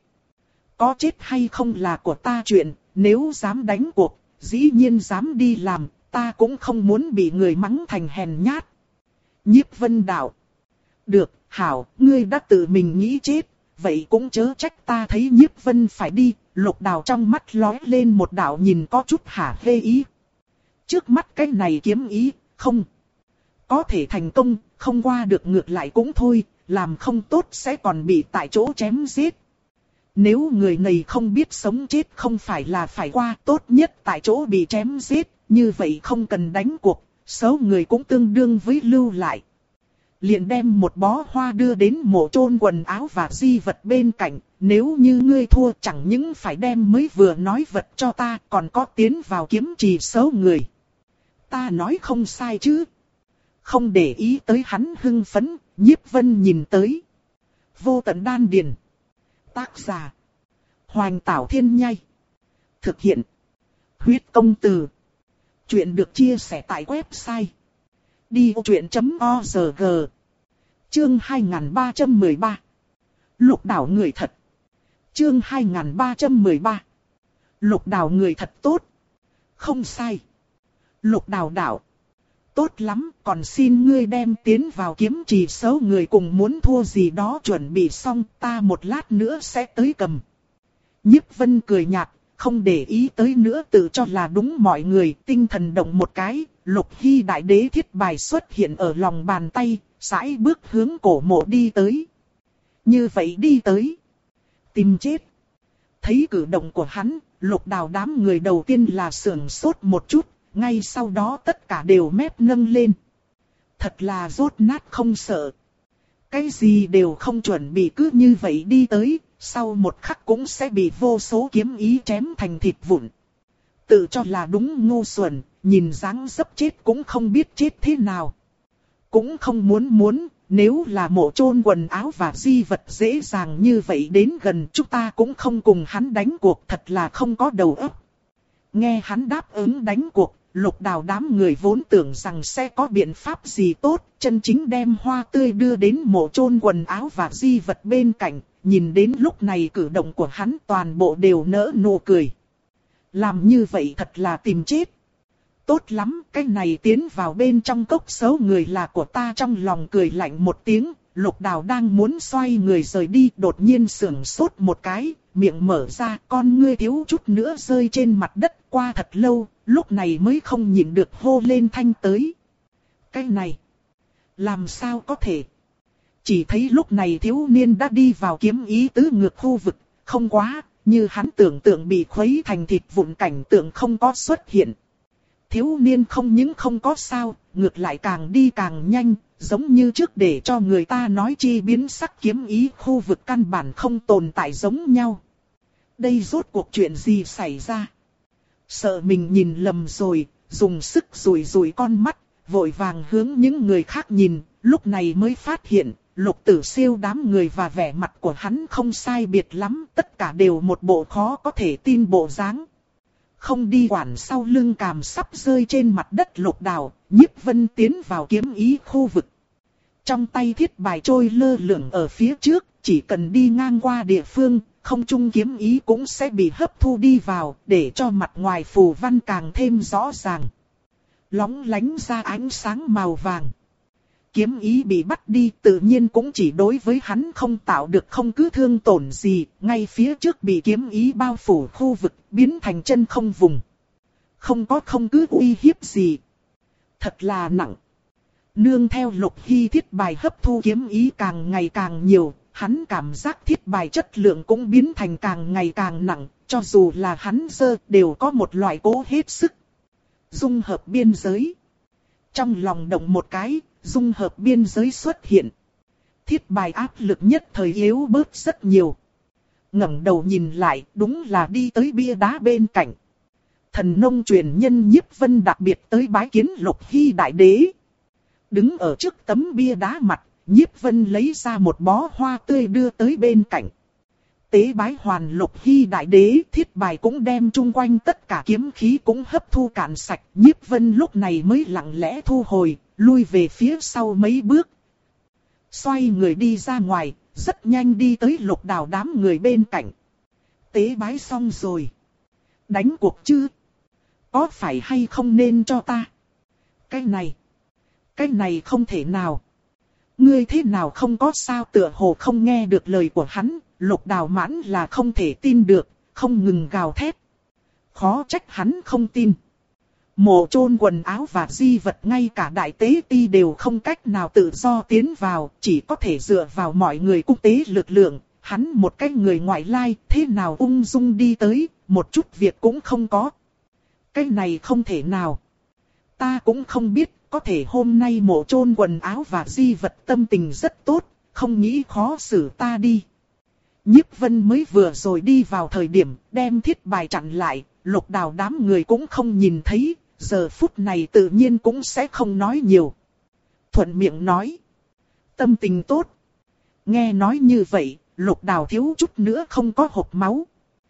Có chết hay không là của ta chuyện, nếu dám đánh cuộc, dĩ nhiên dám đi làm, ta cũng không muốn bị người mắng thành hèn nhát. Nhiếp Vân đạo. Được, hảo, ngươi đã tự mình nghĩ chết, vậy cũng chớ trách ta. Thấy Nhiếp Vân phải đi, Lục Đào trong mắt lóe lên một đạo nhìn có chút hả hê ý. Trước mắt cái này kiếm ý, không có thể thành công, không qua được ngược lại cũng thôi, làm không tốt sẽ còn bị tại chỗ chém giết. Nếu người này không biết sống chết không phải là phải qua, tốt nhất tại chỗ bị chém giết, như vậy không cần đánh cuộc, số người cũng tương đương với lưu lại. Liền đem một bó hoa đưa đến mộ chôn quần áo và di vật bên cạnh, nếu như ngươi thua chẳng những phải đem mới vừa nói vật cho ta, còn có tiến vào kiếm trì số người. Ta nói không sai chứ? Không để ý tới hắn hưng phấn, Nhiếp Vân nhìn tới. Vô tận đan điền. Tác giả. Hoành Tảo Thiên Nhai. Thực hiện. Huyết Công Từ. Chuyện được chia sẻ tại website. đi ô chuyện chấm o rờ giê. Chương hai nghìn ba trăm mười ba. Lục Đào người thật. Chương hai nghìn ba trăm mười ba. Lục Đào người thật tốt. Không sai. Lục Đào đạo. Tốt lắm, còn xin ngươi đem tiến vào kiếm trì số người cùng muốn thua gì đó chuẩn bị xong, ta một lát nữa sẽ tới cầm. Nhiếp Vân cười nhạt, không để ý tới nữa, tự cho là đúng mọi người, tinh thần động một cái, Lục Hy đại đế thiết bài xuất hiện ở lòng bàn tay, sải bước hướng cổ mộ đi tới. Như vậy đi tới. Tìm chết. Thấy cử động của hắn, Lục Đào đám người đầu tiên là sưởng sốt một chút. Ngay sau đó tất cả đều mép nâng lên. Thật là rốt nát không sợ. Cái gì đều không chuẩn bị cứ như vậy đi tới, sau một khắc cũng sẽ bị vô số kiếm ý chém thành thịt vụn. Tự cho là đúng ngu xuẩn, nhìn dáng dấp chết cũng không biết chết thế nào. Cũng không muốn muốn, nếu là mộ chôn quần áo và di vật dễ dàng như vậy đến gần chúng ta cũng không cùng hắn đánh cuộc, thật là không có đầu óc. Nghe hắn đáp ứng đánh cuộc. Lục Đào đám người vốn tưởng rằng sẽ có biện pháp gì tốt, chân chính đem hoa tươi đưa đến mộ chôn quần áo và di vật bên cạnh, nhìn đến lúc này cử động của hắn toàn bộ đều nở nụ cười. Làm như vậy thật là tìm chết. Tốt lắm, cái này tiến vào bên trong cốc xấu người là của ta. Trong lòng cười lạnh một tiếng, Lục Đào đang muốn xoay người rời đi, đột nhiên sưởng sốt một cái, miệng mở ra, con ngươi thiếu chút nữa rơi trên mặt đất. Qua thật lâu, lúc này mới không nhịn được hô lên thanh tới. Cái này, làm sao có thể? Chỉ thấy lúc này thiếu niên đã đi vào kiếm ý tứ ngược khu vực, không quá, như hắn tưởng tượng bị khuấy thành thịt vụn cảnh tượng không có xuất hiện. Thiếu niên không những không có sao, ngược lại càng đi càng nhanh, giống như trước để cho người ta nói chi biến sắc kiếm ý khu vực căn bản không tồn tại giống nhau. Đây rốt cuộc chuyện gì xảy ra? Sợ mình nhìn lầm rồi, dùng sức rủi rủi con mắt, vội vàng hướng những người khác nhìn, lúc này mới phát hiện, Lục Tử Siêu đám người và vẻ mặt của hắn không sai biệt lắm, tất cả đều một bộ khó có thể tin bộ dáng. Không đi quản sau lưng càm sắp rơi trên mặt đất Lục Đào, Nhiếp Vân tiến vào kiếm ý khu vực. Trong tay thiết bài trôi lơ lửng ở phía trước, chỉ cần đi ngang qua địa phương, không trung kiếm ý cũng sẽ bị hấp thu đi vào, để cho mặt ngoài phù văn càng thêm rõ ràng. Lóng lánh ra ánh sáng màu vàng. Kiếm ý bị bắt đi tự nhiên cũng chỉ đối với hắn không tạo được không cứ thương tổn gì, ngay phía trước bị kiếm ý bao phủ khu vực biến thành chân không vùng. Không có không cứ uy hiếp gì. Thật là nặng. Nương theo Lục Hy thiết bài hấp thu kiếm ý càng ngày càng nhiều, hắn cảm giác thiết bài chất lượng cũng biến thành càng ngày càng nặng, cho dù là hắn giơ đều có một loại cố hết sức. Dung hợp biên giới. Trong lòng động một cái, dung hợp biên giới xuất hiện. Thiết bài áp lực nhất thời yếu bớt rất nhiều. Ngẩng đầu nhìn lại, đúng là đi tới bia đá bên cạnh. Thần nông truyền nhân Nhiếp Vân đặc biệt tới bái kiến Lục Hy đại đế. Đứng ở trước tấm bia đá mặt, Nhiếp Vân lấy ra một bó hoa tươi đưa tới bên cạnh. Tế bái hoàn Lục Hy đại đế, thiết bài cũng đem chung quanh tất cả kiếm khí cũng hấp thu cạn sạch. Nhiếp Vân lúc này mới lặng lẽ thu hồi, lui về phía sau mấy bước. Xoay người đi ra ngoài, rất nhanh đi tới Lục Đào đám người bên cạnh. Tế bái xong rồi. Đánh cuộc chứ? Có phải hay không nên cho ta? Cái này, cái này không thể nào. Ngươi thế nào không có sao, tựa hồ không nghe được lời của hắn. Lục Đào mãn là không thể tin được, không ngừng gào thét. Khó trách hắn không tin. Mộ chôn quần áo và di vật ngay cả đại tế ti đều không cách nào tự do tiến vào, chỉ có thể dựa vào mọi người cung tế lực lượng. Hắn một cái người ngoại lai, thế nào ung dung đi tới, một chút việc cũng không có. Cái này không thể nào. Ta cũng không biết, có thể hôm nay mộ chôn quần áo và di vật tâm tình rất tốt, không nghĩ khó xử ta đi. Nhiếp Vân mới vừa rồi đi vào thời điểm, đem thiết bài chặn lại, Lục Đào đám người cũng không nhìn thấy, giờ phút này tự nhiên cũng sẽ không nói nhiều. Thuận miệng nói. Tâm tình tốt. Nghe nói như vậy, Lục Đào thiếu chút nữa không có hộc máu.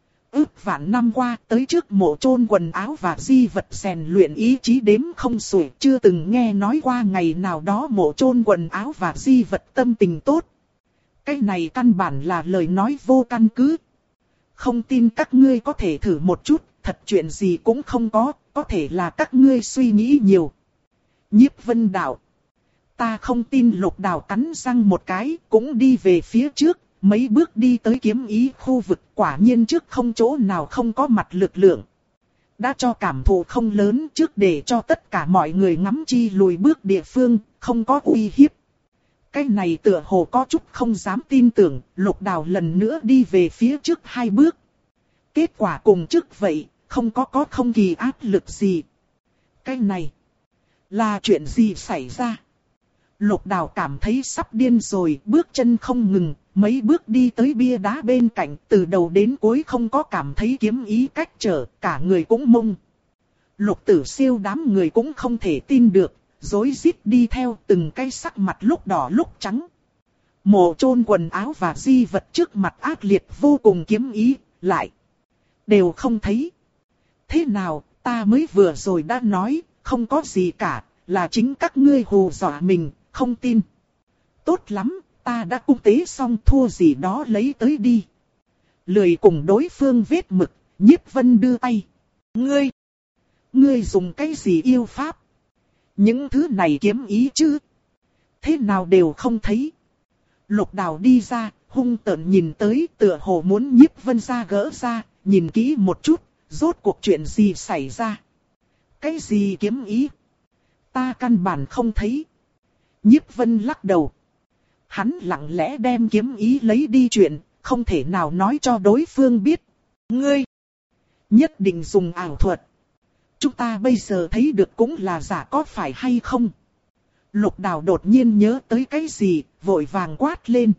Ước vạn năm qua tới trước mộ chôn quần áo và di vật rèn luyện ý chí đếm không xuể, chưa từng nghe nói qua ngày nào đó mộ chôn quần áo và di vật tâm tình tốt. Cái này căn bản là lời nói vô căn cứ. Không tin các ngươi có thể thử một chút, thật chuyện gì cũng không có, có thể là các ngươi suy nghĩ nhiều. Nhiếp Vân đạo. Ta không tin. Lục Đào cắn răng một cái, cũng đi về phía trước, mấy bước đi tới kiếm ý khu vực, quả nhiên trước không chỗ nào không có mặt lực lượng. Đã cho cảm thụ không lớn trước để cho tất cả mọi người ngắm chi lùi bước địa phương, không có uy hiếp. Cái này tựa hồ có chút không dám tin tưởng, Lục Đào lần nữa đi về phía trước hai bước. Kết quả cùng trước vậy, không có có không kỳ áp lực gì. Cái này, là chuyện gì xảy ra? Lục Đào cảm thấy sắp điên rồi, bước chân không ngừng, mấy bước đi tới bia đá bên cạnh, từ đầu đến cuối không có cảm thấy kiếm ý cách trở, cả người cũng mông. Lục Tử Siêu đám người cũng không thể tin được, rối rít đi theo, từng cái sắc mặt lúc đỏ lúc trắng. Mộ chôn quần áo và di vật trước mặt ác liệt vô cùng kiếm ý, lại đều không thấy. Thế nào, ta mới vừa rồi đã nói, không có gì cả, là chính các ngươi hù dọa mình, không tin. Tốt lắm, ta đã cung tế xong, thua gì đó lấy tới đi. Lười cùng đối phương vết mực, Nhiếp Vân đưa tay. Ngươi, ngươi dùng cái gì yêu pháp? Những thứ này kiếm ý chứ? Thế nào đều không thấy. Lục Đào đi ra, hung tợn nhìn tới, tựa hồ muốn Nhiếp Vân ra gỡ ra, nhìn kỹ một chút, rốt cuộc chuyện gì xảy ra. Cái gì kiếm ý? Ta căn bản không thấy. Nhiếp Vân lắc đầu. Hắn lặng lẽ đem kiếm ý lấy đi chuyện, không thể nào nói cho đối phương biết. Ngươi, nhất định dùng ảo thuật. Chúng ta bây giờ thấy được cũng là giả, có phải hay không? Lục Đào đột nhiên nhớ tới cái gì, vội vàng quát lên.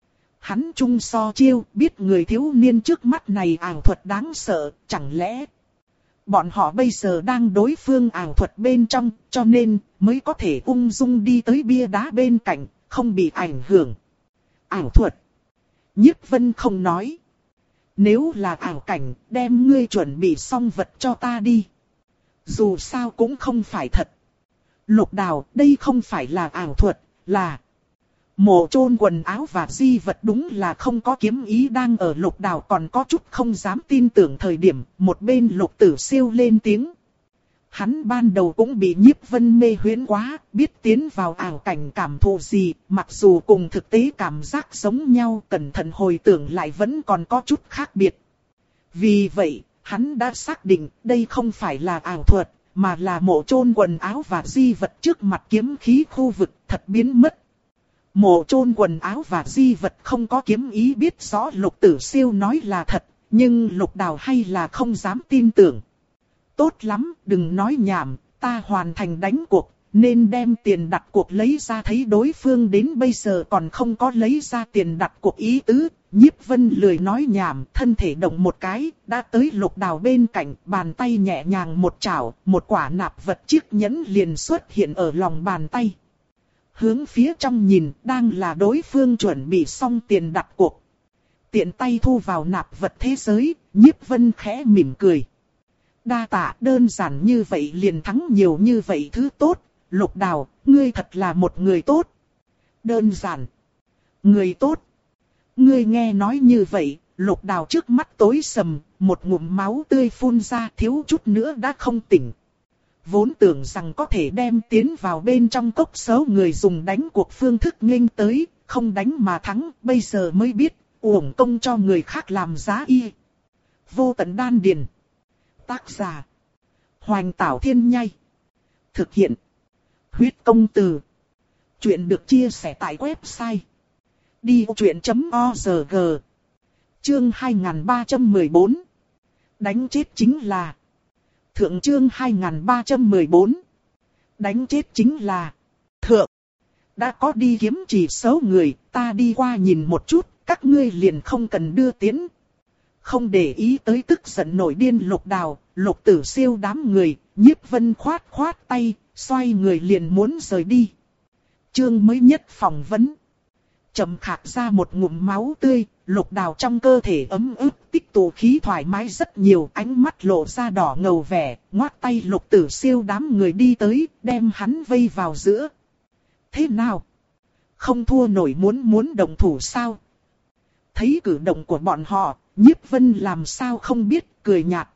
Hắn trung so chiêu, biết người thiếu niên trước mắt này ảo thuật đáng sợ, chẳng lẽ bọn họ bây giờ đang đối phương ảo thuật bên trong, cho nên mới có thể ung dung đi tới bia đá bên cạnh, không bị ảnh hưởng. Ảo thuật. Nhiếp Vân không nói. Nếu là ảo cảnh, đem ngươi chuẩn bị xong vật cho ta đi. Dù sao cũng không phải thật. Lục Đào, đây không phải là ảo thuật, là mộ chôn quần áo và di vật, đúng là không có kiếm ý. Đang ở Lục Đào còn có chút không dám tin tưởng thời điểm, một bên Lục Tử Siêu lên tiếng. Hắn ban đầu cũng bị Nhiếp Vân mê huyễn quá, biết tiến vào ảo cảnh cảm thụ gì, mặc dù cùng thực tế cảm giác giống nhau, cẩn thận hồi tưởng lại vẫn còn có chút khác biệt. Vì vậy, hắn đã xác định đây không phải là ảo thuật, mà là mộ chôn quần áo và di vật trước mặt kiếm khí khu vực thật biến mất. Mộ chôn quần áo và di vật không có kiếm ý biết rõ Lục Tử Siêu nói là thật, nhưng Lục Đào hay là không dám tin tưởng. Tốt lắm, đừng nói nhảm, ta hoàn thành đánh cuộc, nên đem tiền đặt cuộc lấy ra, thấy đối phương đến bây giờ còn không có lấy ra tiền đặt cuộc ý tứ. Nhiếp Vân lười nói nhảm, thân thể động một cái, đã tới Lục Đào bên cạnh, bàn tay nhẹ nhàng một chảo, một quả nạp vật chiếc nhẫn liền xuất hiện ở lòng bàn tay. Hướng phía trong nhìn, đang là đối phương chuẩn bị xong tiền đặt cuộc. Tiện tay thu vào nạp vật thế giới, Nhiếp Vân khẽ mỉm cười. Đa tạ, đơn giản như vậy liền thắng nhiều như vậy thứ tốt. Lục Đào, ngươi thật là một người tốt. Đơn giản. Người tốt. Ngươi nghe nói như vậy, Lục Đào trước mắt tối sầm, một ngụm máu tươi phun ra, thiếu chút nữa đã không tỉnh. Vốn tưởng rằng có thể đem tiến vào bên trong cốc xấu người dùng đánh cuộc phương thức nghênh tới, không đánh mà thắng, bây giờ mới biết, uổng công cho người khác làm giá y. Vô tận đan điền. Tác giả. Hoành Tảo Thiên Nhai. Thực hiện. Huyết công từ. Chuyện được chia sẻ tại website đi ô chuyện chấm org. Chương hai nghìn ba trăm mười bốn. Đánh chết chính là. Thượng chương hai nghìn ba trăm mười bốn. Đánh chết chính là. Thượng. Đã có đi kiếm chỉ xấu người, ta đi qua nhìn một chút, các ngươi liền không cần đưa tiến. Không để ý tới tức giận nổi điên Lục Đào, Lục Tử Siêu đám người, Nhiếp Vân khoát khoát tay, xoay người liền muốn rời đi. Chương mới nhất phỏng vấn. Trầm khạc ra một ngụm máu tươi, Lục Đào trong cơ thể ấm ức, tích tụ khí thoải mái rất nhiều, ánh mắt lộ ra đỏ ngầu vẻ, ngoắt tay Lục Tử Siêu đám người đi tới, đem hắn vây vào giữa. Thế nào? Không thua nổi, muốn muốn động thủ sao? Thấy cử động của bọn họ, Nhiếp Vân làm sao không biết, cười nhạt.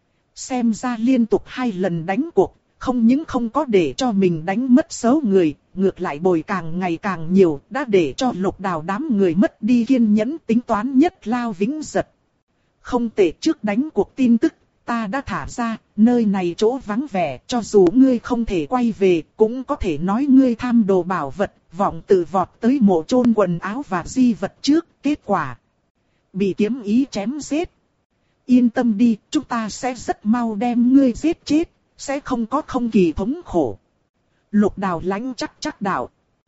Xem ra liên tục hai lần đánh cuộc, không những không có để cho mình đánh mất xấu người, ngược lại bồi càng ngày càng nhiều, đã để cho Lục Đào đám người mất đi kiên nhẫn, tính toán nhất lao vĩnh giật. Không tệ, trước đánh cuộc tin tức, ta đã thả ra, nơi này chỗ vắng vẻ, cho dù ngươi không thể quay về, cũng có thể nói ngươi tham đồ bảo vật, vọng tự vọt tới mộ chôn quần áo và di vật trước, kết quả bị kiếm ý chém giết. Yên tâm đi, chúng ta sẽ rất mau đem ngươi giết chết, sẽ không có không kỳ thống khổ. Lục Đào lãnh chắc chắc đạo.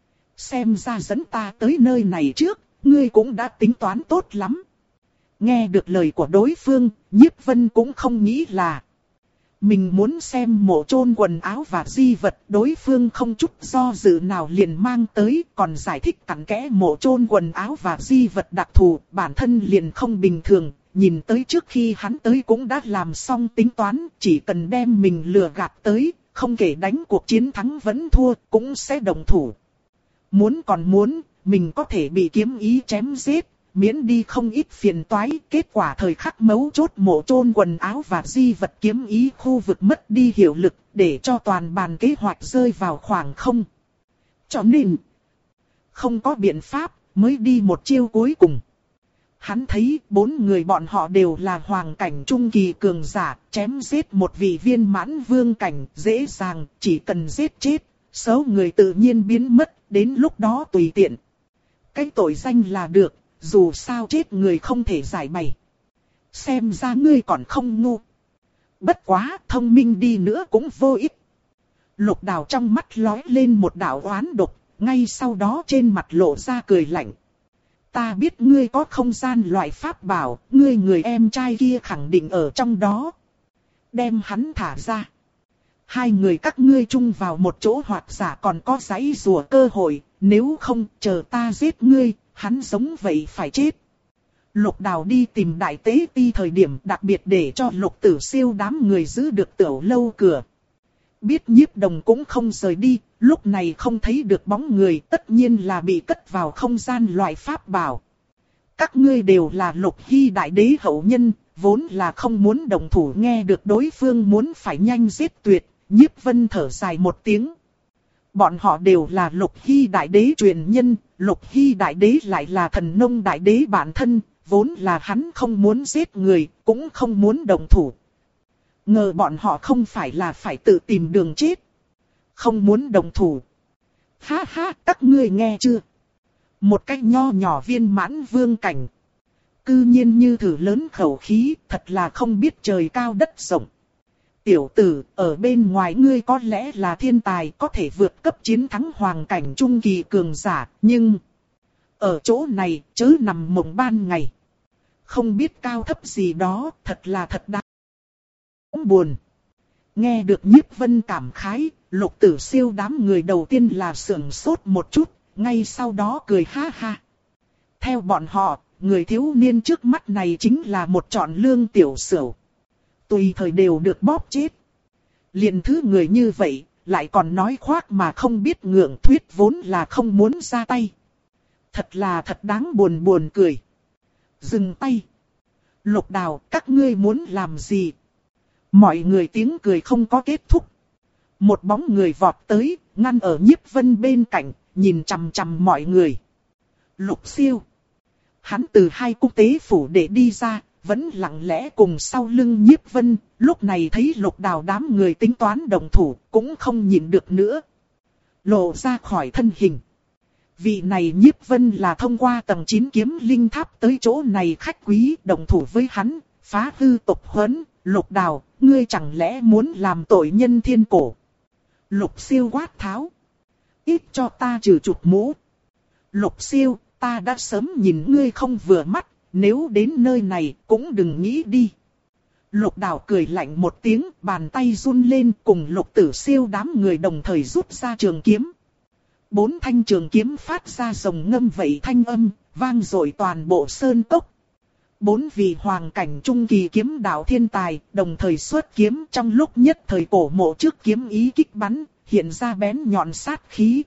Xem ra dẫn ta tới nơi này trước, ngươi cũng đã tính toán tốt lắm. Nghe được lời của đối phương, Nhiếp Vân cũng không nghĩ là mình muốn xem mộ chôn quần áo và di vật, đối phương không chút do dự nào liền mang tới, còn giải thích cặn kẽ mộ chôn quần áo và di vật đặc thù, bản thân liền không bình thường, nhìn tới trước khi hắn tới cũng đã làm xong tính toán, chỉ cần đem mình lừa gạt tới, không kể đánh cuộc chiến thắng vẫn thua, cũng sẽ đồng thủ. Muốn còn muốn, mình có thể bị kiếm ý chém giết, miễn đi không ít phiền toái, kết quả thời khắc mấu chốt mộ chôn quần áo và di vật kiếm ý khu vực mất đi hiệu lực, để cho toàn bàn kế hoạch rơi vào khoảng không. Cho nên, không có biện pháp, mới đi một chiêu cuối cùng. Hắn thấy bốn người bọn họ đều là hoàng cảnh trung kỳ cường giả, chém giết một vị viên mãn vương cảnh dễ dàng, chỉ cần giết chết, số người tự nhiên biến mất, đến lúc đó tùy tiện. Cái tội danh là được, dù sao chết người không thể giải bày. Xem ra ngươi còn không ngu. Bất quá, thông minh đi nữa cũng vô ích. Lục Đào trong mắt lóe lên một đạo oán độc, ngay sau đó trên mặt lộ ra cười lạnh. Ta biết ngươi có không gian loại pháp bảo, ngươi người em trai kia khẳng định ở trong đó. Đem hắn thả ra. Hai người các ngươi chung vào một chỗ hoặc giả còn có giãy rùa cơ hội, nếu không chờ ta giết ngươi, hắn giống vậy phải chết. Lục Đào đi tìm Đại Tế Ti thời điểm đặc biệt để cho Lục Tử Siêu đám người giữ được tiểu lâu cửa. Biết Nhiếp Đồng cũng không rời đi, lúc này không thấy được bóng người, tất nhiên là bị cất vào không gian loại pháp bảo. Các ngươi đều là Lục Hy Đại Đế hậu nhân, vốn là không muốn đồng thủ, nghe được đối phương muốn phải nhanh giết tuyệt, Nhiếp Vân thở dài một tiếng. Bọn họ đều là Lục Hy Đại Đế truyền nhân, Lục Hy Đại Đế lại là Thần Nông Đại Đế bản thân, vốn là hắn không muốn giết người, cũng không muốn đồng thủ. Ngờ bọn họ không phải là phải tự tìm đường chết. Không muốn đồng thủ. Ha ha, các ngươi nghe chưa? Một cách nho nhỏ viên mãn vương cảnh. Cư nhiên như thử lớn khẩu khí, thật là không biết trời cao đất rộng. Tiểu tử, ở bên ngoài ngươi có lẽ là thiên tài, có thể vượt cấp chiến thắng hoàng cảnh trung kỳ cường giả, nhưng... ở chỗ này, chớ nằm mộng ban ngày. Không biết cao thấp gì đó, thật là thật đáng buồn. Nghe được Nhiếp Vân cảm khái, Lục Tử Siêu đám người đầu tiên là sưởng sốt một chút, ngay sau đó cười ha ha. Theo bọn họ, người thiếu niên trước mắt này chính là một trọn lương tiểu sửu. Tùy thời đều được bóp chết. Liền thứ người như vậy, lại còn nói khoác mà không biết ngượng, thuyết vốn là không muốn ra tay. Thật là thật đáng buồn buồn cười. Dừng tay. Lục Đào, các ngươi muốn làm gì? Mọi người tiếng cười không có kết thúc. Một bóng người vọt tới, ngăn ở Nhiếp Vân bên cạnh, nhìn chằm chằm mọi người. Lục Siêu. Hắn từ hai cung tế phủ để đi ra, vẫn lặng lẽ cùng sau lưng Nhiếp Vân, lúc này thấy Lục Đào đám người tính toán đồng thủ, cũng không nhịn được nữa. Lộ ra khỏi thân hình. Vị này Nhiếp Vân là thông qua tầng chín kiếm linh tháp tới chỗ này khách quý, đồng thủ với hắn, phá hư tộc huấn. Lục Đào, ngươi chẳng lẽ muốn làm tội nhân thiên cổ? Lục Siêu quát tháo. Ít cho ta trừ chụp mũ. Lục Siêu, ta đã sớm nhìn ngươi không vừa mắt, nếu đến nơi này cũng đừng nghĩ đi. Lục Đào cười lạnh một tiếng, bàn tay run lên cùng Lục Tử Siêu đám người đồng thời rút ra trường kiếm. Bốn thanh trường kiếm phát ra rồng ngâm vậy thanh âm, vang dội toàn bộ sơn cốc. Bốn vị hoàng cảnh trung kỳ kiếm đạo thiên tài, đồng thời xuất kiếm trong lúc nhất thời cổ mộ trước kiếm ý kích bắn, hiện ra bén nhọn sát khí.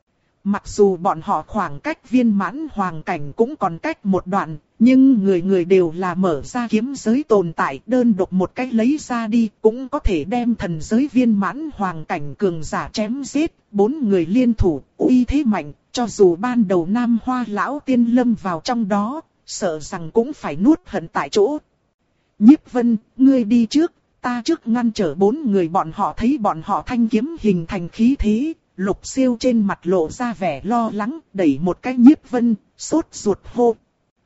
Mặc dù bọn họ khoảng cách viên mãn hoàng cảnh cũng còn cách một đoạn, nhưng người người đều là mở ra kiếm giới tồn tại, đơn độc một cách lấy ra đi cũng có thể đem thần giới viên mãn hoàng cảnh cường giả chém giết. Bốn người liên thủ, uy thế mạnh, cho dù ban đầu Nam Hoa lão tiên lâm vào trong đó, sợ rằng cũng phải nuốt hận tại chỗ. Nhiếp Vân, ngươi đi trước, ta trước ngăn trở bốn người bọn họ. Thấy bọn họ thanh kiếm hình thành khí thế, Lục Siêu trên mặt lộ ra vẻ lo lắng, đẩy một cái Nhiếp Vân, sốt ruột hô.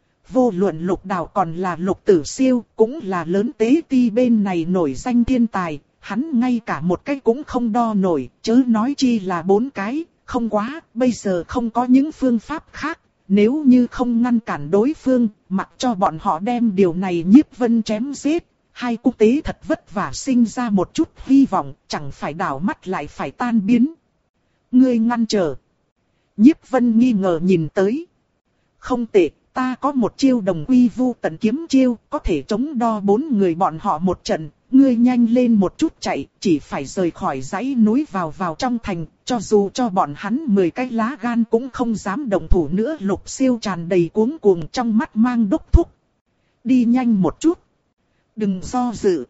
Vô luận Lục Đào còn là Lục Tử Siêu, cũng là lớn tế ti bên này nổi danh thiên tài, hắn ngay cả một cái cũng không đo nổi, chớ nói chi là bốn cái, không quá, bây giờ không có những phương pháp khác. Nếu như không ngăn cản đối phương, mặc cho bọn họ đem điều này Nhiếp Vân chém giết, hai quốc tế thật vất vả sinh ra một chút hy vọng, chẳng phải đảo mắt lại phải tan biến. Ngươi ngăn trở. Nhiếp Vân nghi ngờ nhìn tới. Không tệ, ta có một chiêu đồng quy vu tận kiếm chiêu, có thể chống đo bốn người bọn họ một trận. Ngươi nhanh lên một chút chạy, chỉ phải rời khỏi dãy núi vào vào trong thành, cho dù cho bọn hắn mười cái lá gan cũng không dám động thủ nữa. Lục Siêu tràn đầy cuống cuồng, trong mắt mang đốc thúc. Đi nhanh một chút. Đừng do dự.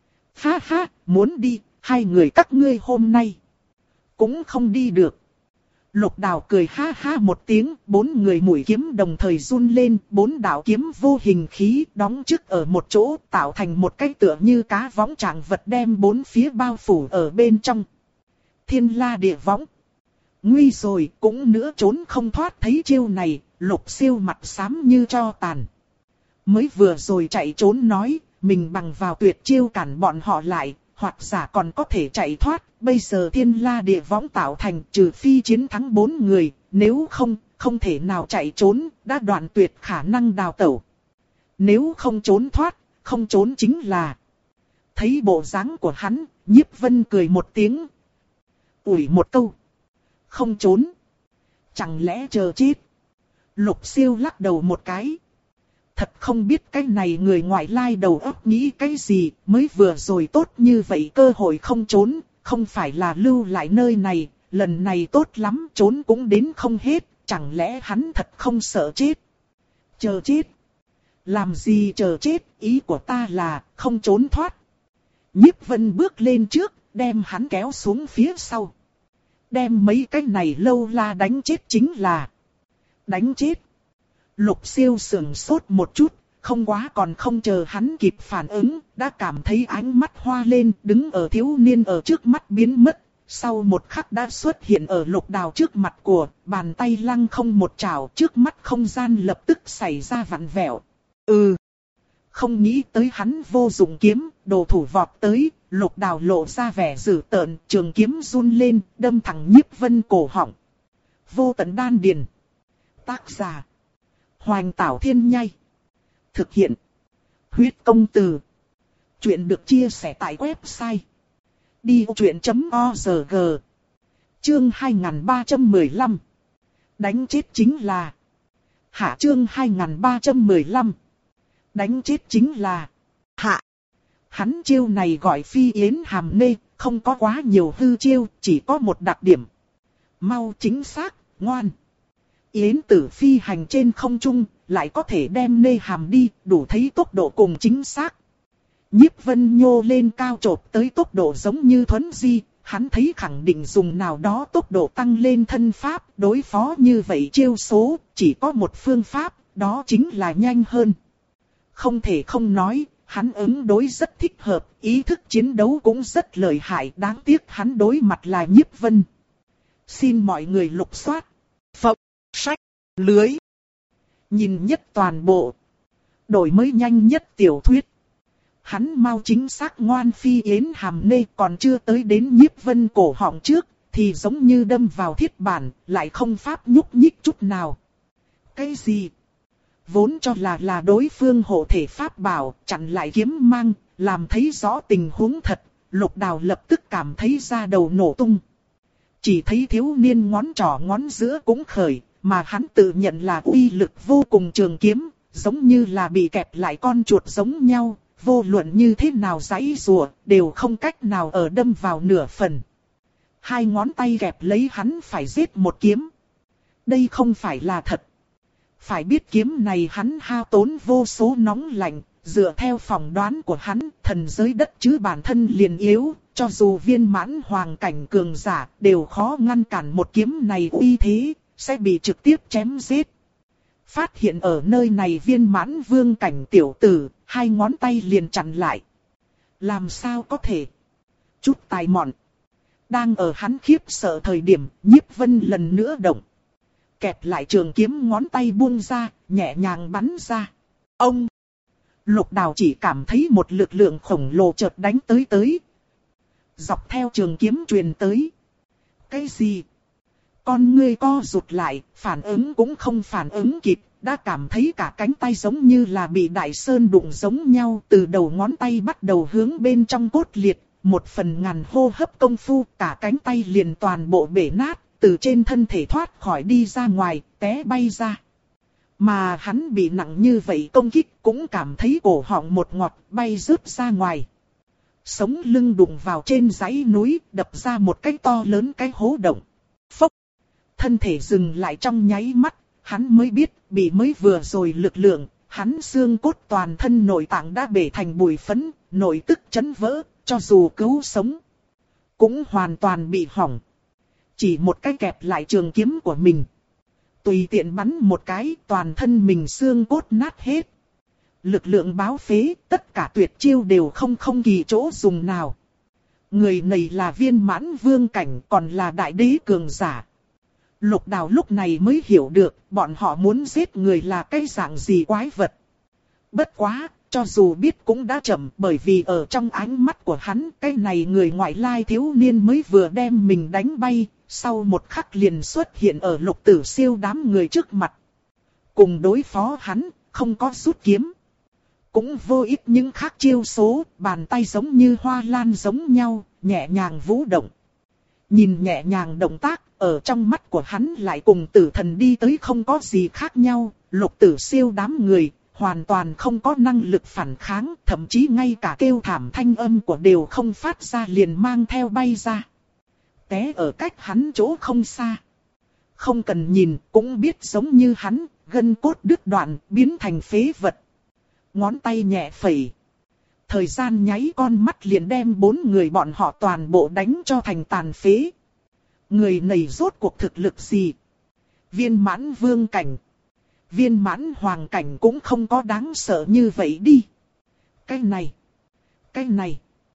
Ha ha, muốn đi, hai người các ngươi hôm nay cũng không đi được. Lục Đào cười ha ha một tiếng, bốn người mũi kiếm đồng thời run lên, bốn đạo kiếm vô hình khí đóng trước ở một chỗ, tạo thành một cái tựa như cá võng trạng vật đem bốn phía bao phủ ở bên trong. Thiên La Địa Võng. Nguy rồi, cũng nữa trốn không thoát. Thấy chiêu này, Lục Siêu mặt xám như tro tàn. Mới vừa rồi chạy trốn nói, mình bằng vào tuyệt chiêu cản bọn họ lại, hoặc giả còn có thể chạy thoát. Bây giờ Thiên La Địa Võng tạo thành, trừ phi chiến thắng bốn người, nếu không, không thể nào chạy trốn, đã đoạn tuyệt khả năng đào tẩu. Nếu không trốn thoát, không trốn chính là... Thấy bộ dáng của hắn, Nhiếp Vân cười một tiếng. Ủi một câu. Không trốn. Chẳng lẽ chờ chết? Lục Siêu lắc đầu một cái. Thật không biết cái này người ngoại lai đầu óc nghĩ cái gì, mới vừa rồi tốt như vậy cơ hội không trốn, không phải là lưu lại nơi này, lần này tốt lắm trốn cũng đến không hết, chẳng lẽ hắn thật không sợ chết? Chờ chết? Làm gì chờ chết, ý của ta là không trốn thoát. Nhiếp Vân bước lên trước, đem hắn kéo xuống phía sau. Đem mấy cái này lâu la đánh chết chính là... Đánh chết. Lục Siêu sườn sốt một chút, không quá còn không chờ hắn kịp phản ứng, đã cảm thấy ánh mắt hoa lên, đứng ở thiếu niên ở trước mắt biến mất, sau một khắc đã xuất hiện ở Lục Đào trước mặt của, bàn tay lăng không một trảo, trước mắt không gian lập tức xảy ra vặn vẹo. Ừ, không nghĩ tới hắn vô dụng kiếm, đồ thủ vọt tới, Lục Đào lộ ra vẻ dữ tợn, trường kiếm run lên, đâm thẳng Nhiếp Vân cổ họng. Vô tận đan điền. Tác giả: Hoành Tảo Thiên Nhai. Thực hiện: Huyết Công Từ. Chuyện được chia sẻ tại website đi vô chuyện chấm org. Chương hai nghìn ba trăm mười lăm. Đánh chết chính là. Hạ chương hai nghìn ba trăm mười lăm. Đánh chết chính là. Hạ. Hắn chiêu này gọi phi yến hàm nê, không có quá nhiều hư chiêu, chỉ có một đặc điểm. Mau, chính xác, ngoan. Yến tử phi hành trên không trung, lại có thể đem nê hàm đi, đủ thấy tốc độ cùng chính xác. Nhiếp Vân nhô lên cao chộp tới tốc độ giống như thuấn di, hắn thấy khẳng định dùng nào đó tốc độ tăng lên thân pháp, đối phó như vậy chiêu số, chỉ có một phương pháp, đó chính là nhanh hơn. Không thể không nói, hắn ứng đối rất thích hợp, ý thức chiến đấu cũng rất lợi hại, đáng tiếc hắn đối mặt là Nhiếp Vân. Xin mọi người lục soát, phộng, sách, lưới. Nhìn nhất toàn bộ. Đổi mới nhanh nhất tiểu thuyết. Hắn mau chính xác ngoan phi yến hàm nê còn chưa tới đến Nhiếp Vân cổ họng trước, thì giống như đâm vào thiết bản, lại không pháp nhúc nhích chút nào. Cái gì? Vốn cho là là đối phương hộ thể pháp bảo, chặn lại kiếm mang, làm thấy rõ tình huống thật, Lục Đào lập tức cảm thấy da đầu nổ tung. Chỉ thấy thiếu niên ngón trỏ ngón giữa cũng khởi, mà hắn tự nhận là uy lực vô cùng trường kiếm, giống như là bị kẹp lại con chuột giống nhau. Vô luận như thế nào giãy giụa, đều không cách nào ở đâm vào nửa phần. Hai ngón tay kẹp lấy hắn phải giết một kiếm. Đây không phải là thật. Phải biết kiếm này hắn hao tốn vô số nóng lạnh, dựa theo phỏng đoán của hắn, thần giới đất chứ bản thân liền yếu, cho dù viên mãn hoàng cảnh cường giả, đều khó ngăn cản một kiếm này uy thế, sẽ bị trực tiếp chém giết. Phát hiện ở nơi này viên mãn vương cảnh tiểu tử, hai ngón tay liền chặn lại. Làm sao có thể? Chút tài mọn. Đang ở hắn khiếp sợ thời điểm, Nhiếp Vân lần nữa động. Kẹp lại trường kiếm ngón tay buông ra, nhẹ nhàng bắn ra. Ông! Lục Đào chỉ cảm thấy một lực lượng khổng lồ chợt đánh tới tới. Dọc theo trường kiếm truyền tới. Cái gì? Con ngươi co rụt lại, phản ứng cũng không phản ứng kịp, đã cảm thấy cả cánh tay giống như là bị đại sơn đụng giống nhau, từ đầu ngón tay bắt đầu hướng bên trong cốt liệt, một phần ngàn hô hấp công phu, cả cánh tay liền toàn bộ bể nát, từ trên thân thể thoát khỏi đi ra ngoài, té bay ra. Mà hắn bị nặng như vậy công kích cũng cảm thấy cổ họng một ngọt bay rớt ra ngoài. Sống lưng đụng vào trên dãy núi, đập ra một cái to lớn cái hố động. Phốc! Thân thể dừng lại trong nháy mắt, hắn mới biết bị mới vừa rồi lực lượng, hắn xương cốt toàn thân nội tạng đã bể thành bụi phấn, nội tức chấn vỡ, cho dù cứu sống, cũng hoàn toàn bị hỏng. Chỉ một cái kẹp lại trường kiếm của mình. Tùy tiện bắn một cái, toàn thân mình xương cốt nát hết. Lực lượng báo phế, tất cả tuyệt chiêu đều không không kỳ chỗ dùng nào. Người này là viên mãn vương cảnh, còn là đại đế cường giả. Lục Đào lúc này mới hiểu được, bọn họ muốn giết người là cái dạng gì quái vật. Bất quá, cho dù biết cũng đã chậm, bởi vì ở trong ánh mắt của hắn, cái này người ngoại lai thiếu niên mới vừa đem mình đánh bay, sau một khắc liền xuất hiện ở Lục Tử Siêu đám người trước mặt. Cùng đối phó hắn, không có rút kiếm. Cũng vô ích những khác chiêu số, bàn tay giống như hoa lan giống nhau, nhẹ nhàng vũ động. Nhìn nhẹ nhàng động tác, ở trong mắt của hắn lại cùng tử thần đi tới không có gì khác nhau, Lục Tử Siêu đám người, hoàn toàn không có năng lực phản kháng, thậm chí ngay cả kêu thảm thanh âm của đều không phát ra liền mang theo bay ra. Té ở cách hắn chỗ không xa. Không cần nhìn, cũng biết giống như hắn, gân cốt đứt đoạn, biến thành phế vật. Ngón tay nhẹ phẩy. Thời gian nháy con mắt liền đem bốn người bọn họ toàn bộ đánh cho thành tàn phế. Người này rốt cuộc thực lực gì? Viên mãn vương cảnh. Viên mãn hoàng cảnh cũng không có đáng sợ như vậy đi. Cái này. Cái này.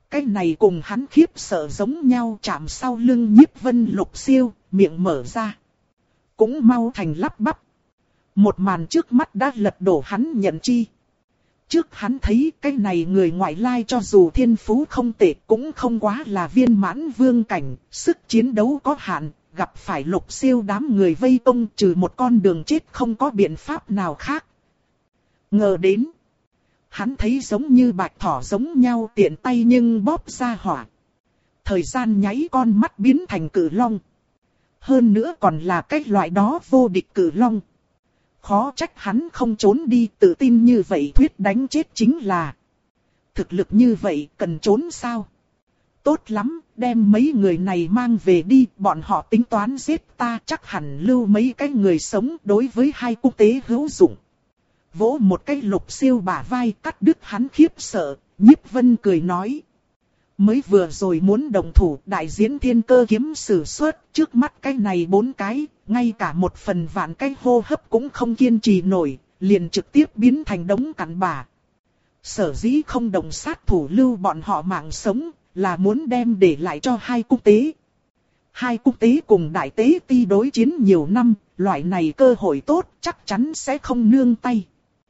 Cái này cùng hắn khiếp sợ giống nhau, chạm sau lưng Nhiếp Vân Lục Siêu, miệng mở ra. Cũng mau thành lắp bắp. Một màn trước mắt đã lật đổ hắn nhận chi. Trước hắn thấy cái này người ngoại lai cho dù thiên phú không tệ cũng không quá là viên mãn vương cảnh, sức chiến đấu có hạn, gặp phải Lục Siêu đám người vây công trừ một con đường chết không có biện pháp nào khác. Ngờ đến, hắn thấy giống như bạch thỏ giống nhau tiện tay nhưng bóp ra hỏa. Thời gian nháy con mắt biến thành cự long. Hơn nữa còn là cái loại đó vô địch cự long. Khó trách hắn không trốn đi, tự tin như vậy thuyết đánh chết chính là. Thực lực như vậy cần trốn sao? Tốt lắm, đem mấy người này mang về đi, bọn họ tính toán giết ta, chắc hẳn lưu mấy cái người sống đối với hai quốc tế hữu dụng. Vỗ một cái Lục Siêu bả vai, cắt đứt hắn khiếp sợ, Nhiếp Vân cười nói. Mới vừa rồi muốn đồng thủ, đại diễn thiên cơ kiếm sử xuất, trước mắt cái này bốn cái, ngay cả một phần vạn cái hô hấp cũng không kiên trì nổi, liền trực tiếp biến thành đống cặn bã. Sở dĩ không động sát thủ lưu bọn họ mạng sống, là muốn đem để lại cho hai quốc tế. Hai quốc tế cùng đại tế ti đối chiến nhiều năm, loại này cơ hội tốt chắc chắn sẽ không nương tay.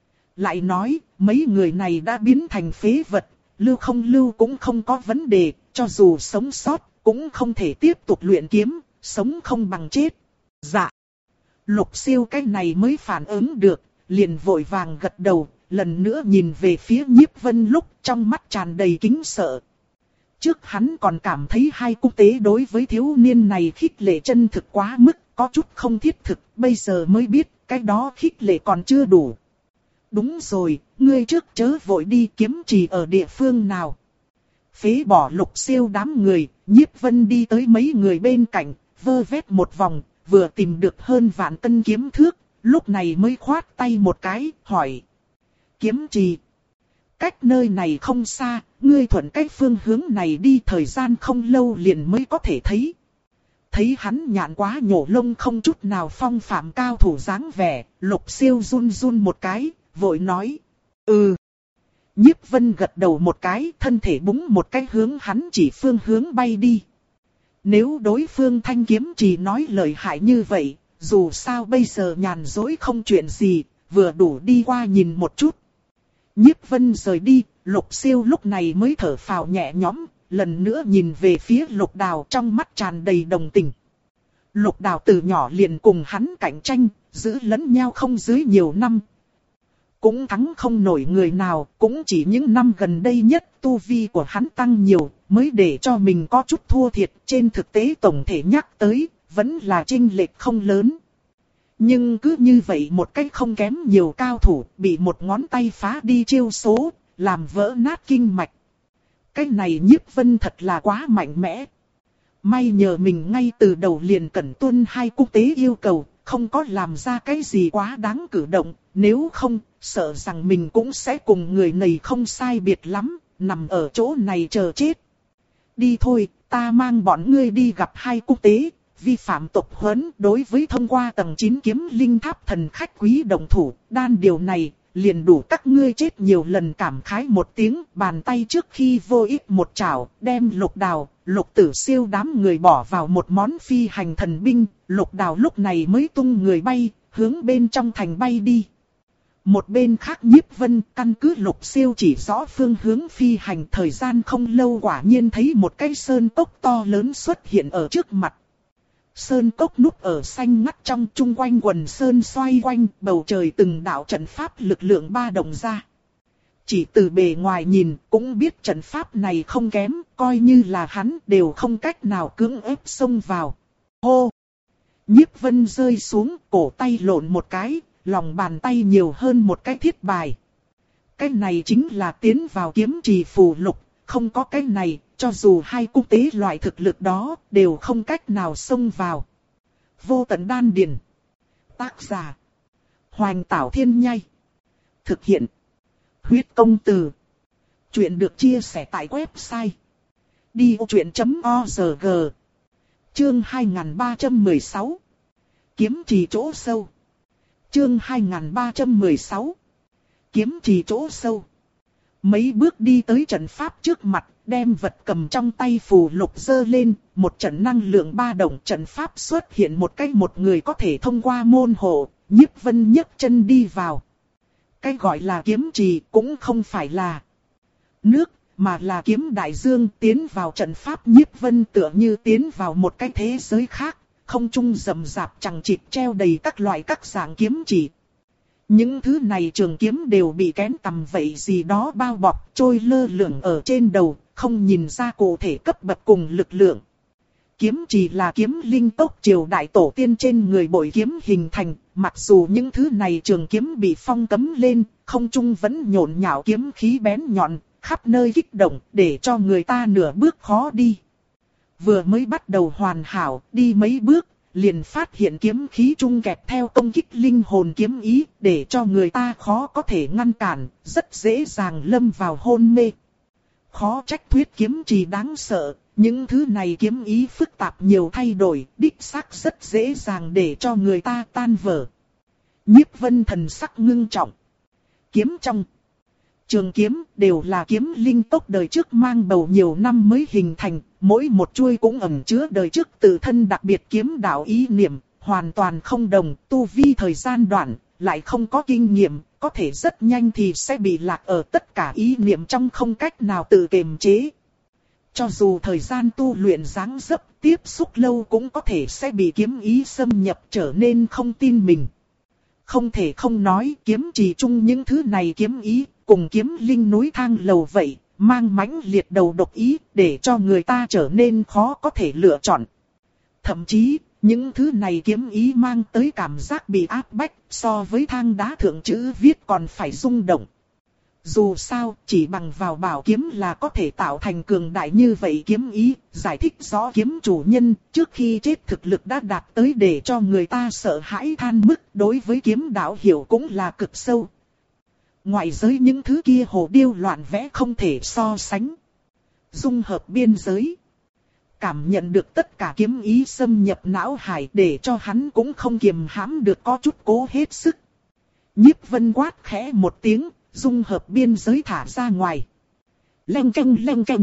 Lại nói, mấy người này đã biến thành phế vật, lưu không lưu cũng không có vấn đề, cho dù sống sót cũng không thể tiếp tục luyện kiếm, sống không bằng chết. Dạ. Lục Siêu cái này mới phản ứng được, liền vội vàng gật đầu, lần nữa nhìn về phía Nhiếp Vân lúc trong mắt tràn đầy kính sợ. Trước hắn còn cảm thấy hai quốc tế đối với thiếu niên này khích lệ chân thực quá mức, có chút không thiết thực, bây giờ mới biết cái đó khích lệ còn chưa đủ. Đúng rồi, ngươi trước chớ vội đi, kiếm trì ở địa phương nào. Phế bỏ Lục Siêu đám người, Nhiếp Vân đi tới mấy người bên cạnh, vơ vét một vòng, vừa tìm được hơn vạn cân kiếm thước, lúc này mới khoát tay một cái, hỏi. Kiếm trì. Cách nơi này không xa, ngươi thuận cách phương hướng này đi, thời gian không lâu liền mới có thể thấy. Thấy hắn nhạn quá nhổ lông không chút nào phong phạm cao thủ dáng vẻ, Lục Siêu run run một cái, vội nói. Ừ. Nhiếp Vân gật đầu một cái, thân thể búng một cái hướng hắn chỉ phương hướng bay đi. Nếu đối phương thanh kiếm chỉ nói lời hại như vậy, dù sao bây giờ nhàn dối không chuyện gì, vừa đủ đi qua nhìn một chút. Nhiếp Vân rời đi, Lục Siêu lúc này mới thở phào nhẹ nhõm, lần nữa nhìn về phía Lục Đào trong mắt tràn đầy đồng tình. Lục Đào từ nhỏ liền cùng hắn cạnh tranh, giữ lẫn nhau không dưới nhiều năm. Cũng thắng không nổi người nào, cũng chỉ những năm gần đây nhất tu vi của hắn tăng nhiều, mới để cho mình có chút thua thiệt. Trên thực tế tổng thể nhắc tới, vẫn là chênh lệch không lớn. Nhưng cứ như vậy một cách không kém nhiều cao thủ, bị một ngón tay phá đi chiêu số, làm vỡ nát kinh mạch. Cái này Nhiếp Vân thật là quá mạnh mẽ. May nhờ mình ngay từ đầu liền cẩn tuân hai quốc tế yêu cầu, không có làm ra cái gì quá đáng cử động, nếu không, sợ rằng mình cũng sẽ cùng người này không sai biệt lắm, nằm ở chỗ này chờ chết. Đi thôi, ta mang bọn ngươi đi gặp hai quốc tế, vi phạm tộc huấn đối với thông qua tầng chín kiếm linh tháp thần khách quý động thủ, đan điều này, liền đủ các ngươi chết nhiều lần. Cảm khái một tiếng, bàn tay trước khi vô ích một chảo, đem Lục Đào, Lục Tử Siêu đám người bỏ vào một món phi hành thần binh, Lục Đào lúc này mới tung người bay, hướng bên trong thành bay đi. Một bên khác Nhiếp Vân căn cứ Lục Siêu chỉ rõ phương hướng phi hành, thời gian không lâu quả nhiên thấy một cái sơn cốc to lớn xuất hiện ở trước mặt. Sơn cốc núp ở xanh ngắt trong, chung quanh quần sơn xoay quanh, bầu trời từng đạo trận pháp lực lượng ba động ra. Chỉ từ bề ngoài nhìn cũng biết trận pháp này không kém, coi như là hắn đều không cách nào cưỡng ép xông vào. Hô! Nhiếp Vân rơi xuống, cổ tay lộn một cái, lòng bàn tay nhiều hơn một cái thiết bài. Cái này chính là tiến vào kiếm trì phù lục, không có cái này, cho dù hai quốc tế loại thực lực đó, đều không cách nào xông vào. Vô tận đan điền. Tác giả. Hoành Tảo Thiên Nhai. Thực hiện. Huyết công từ. Chuyện được chia sẻ tại website. đi ô chuyện chấm org. Chương hai nghìn ba trăm mười sáu. Kiếm trì chỗ sâu. Chương hai nghìn ba trăm mười sáu. Kiếm trì chỗ sâu. Mấy bước đi tới trận pháp trước mặt, đem vật cầm trong tay phù lục giơ lên, một trận năng lượng ba động trận pháp xuất hiện một cách một người có thể thông qua môn hộ, Nhiếp Vân nhấc chân đi vào. Cái gọi là kiếm trì cũng không phải là nước, mà là kiếm đại dương. Tiến vào trận pháp, Nhiếp Vân tựa như tiến vào một cái thế giới khác, không trung rậm rạp chằng chịt treo đầy các loại các dạng kiếm chỉ. Những thứ này trường kiếm đều bị kén tầm vậy gì đó bao bọc, trôi lơ lửng ở trên đầu, không nhìn ra cụ thể cấp bậc cùng lực lượng. Kiếm chỉ là kiếm linh tốc triều đại tổ tiên trên người bội kiếm hình thành, mặc dù những thứ này trường kiếm bị phong cấm lên, không trung vẫn nhộn nhạo kiếm khí bén nhọn, khắp nơi kích động, để cho người ta nửa bước khó đi. Vừa mới bắt đầu hoàn hảo, đi mấy bước, liền phát hiện kiếm khí trung kẹp theo công kích linh hồn kiếm ý, để cho người ta khó có thể ngăn cản, rất dễ dàng lâm vào hôn mê. Khó trách thuyết kiếm trì đáng sợ, những thứ này kiếm ý phức tạp nhiều thay đổi, đích xác rất dễ dàng để cho người ta tan vỡ. Nhiếp Vân thần sắc ngưng trọng. Kiếm trong trường kiếm đều là kiếm linh tốc đời trước mang bầu nhiều năm mới hình thành, mỗi một chuôi cũng ẩn chứa đời trước tự thân đặc biệt kiếm đạo ý niệm, hoàn toàn không đồng, tu vi thời gian đoạn, lại không có kinh nghiệm, có thể rất nhanh thì sẽ bị lạc ở tất cả ý niệm trong, không cách nào tự kiềm chế. Cho dù thời gian tu luyện dáng dấp, tiếp xúc lâu cũng có thể sẽ bị kiếm ý xâm nhập, trở nên không tin mình. Không thể không nói, kiếm trì chung những thứ này kiếm ý, cùng kiếm linh núi thang lầu vậy, mang mãnh liệt đầu độc ý, để cho người ta trở nên khó có thể lựa chọn. Thậm chí, những thứ này kiếm ý mang tới cảm giác bị áp bách, so với thang đá thượng chữ viết còn phải rung động. Dù sao, chỉ bằng vào bảo kiếm là có thể tạo thành cường đại như vậy kiếm ý, giải thích rõ kiếm chủ nhân, trước khi chết thực lực đã đạt tới để cho người ta sợ hãi than mức, đối với kiếm đạo hiểu cũng là cực sâu. Ngoại giới những thứ kia hồ điêu loạn vẽ không thể so sánh. Dung hợp biên giới. Cảm nhận được tất cả kiếm ý xâm nhập não hải, để cho hắn cũng không kiềm hãm được, có chút cố hết sức. Nhiếp Vân quát khẽ một tiếng, dung hợp biên giới thả ra ngoài. Leng keng leng keng.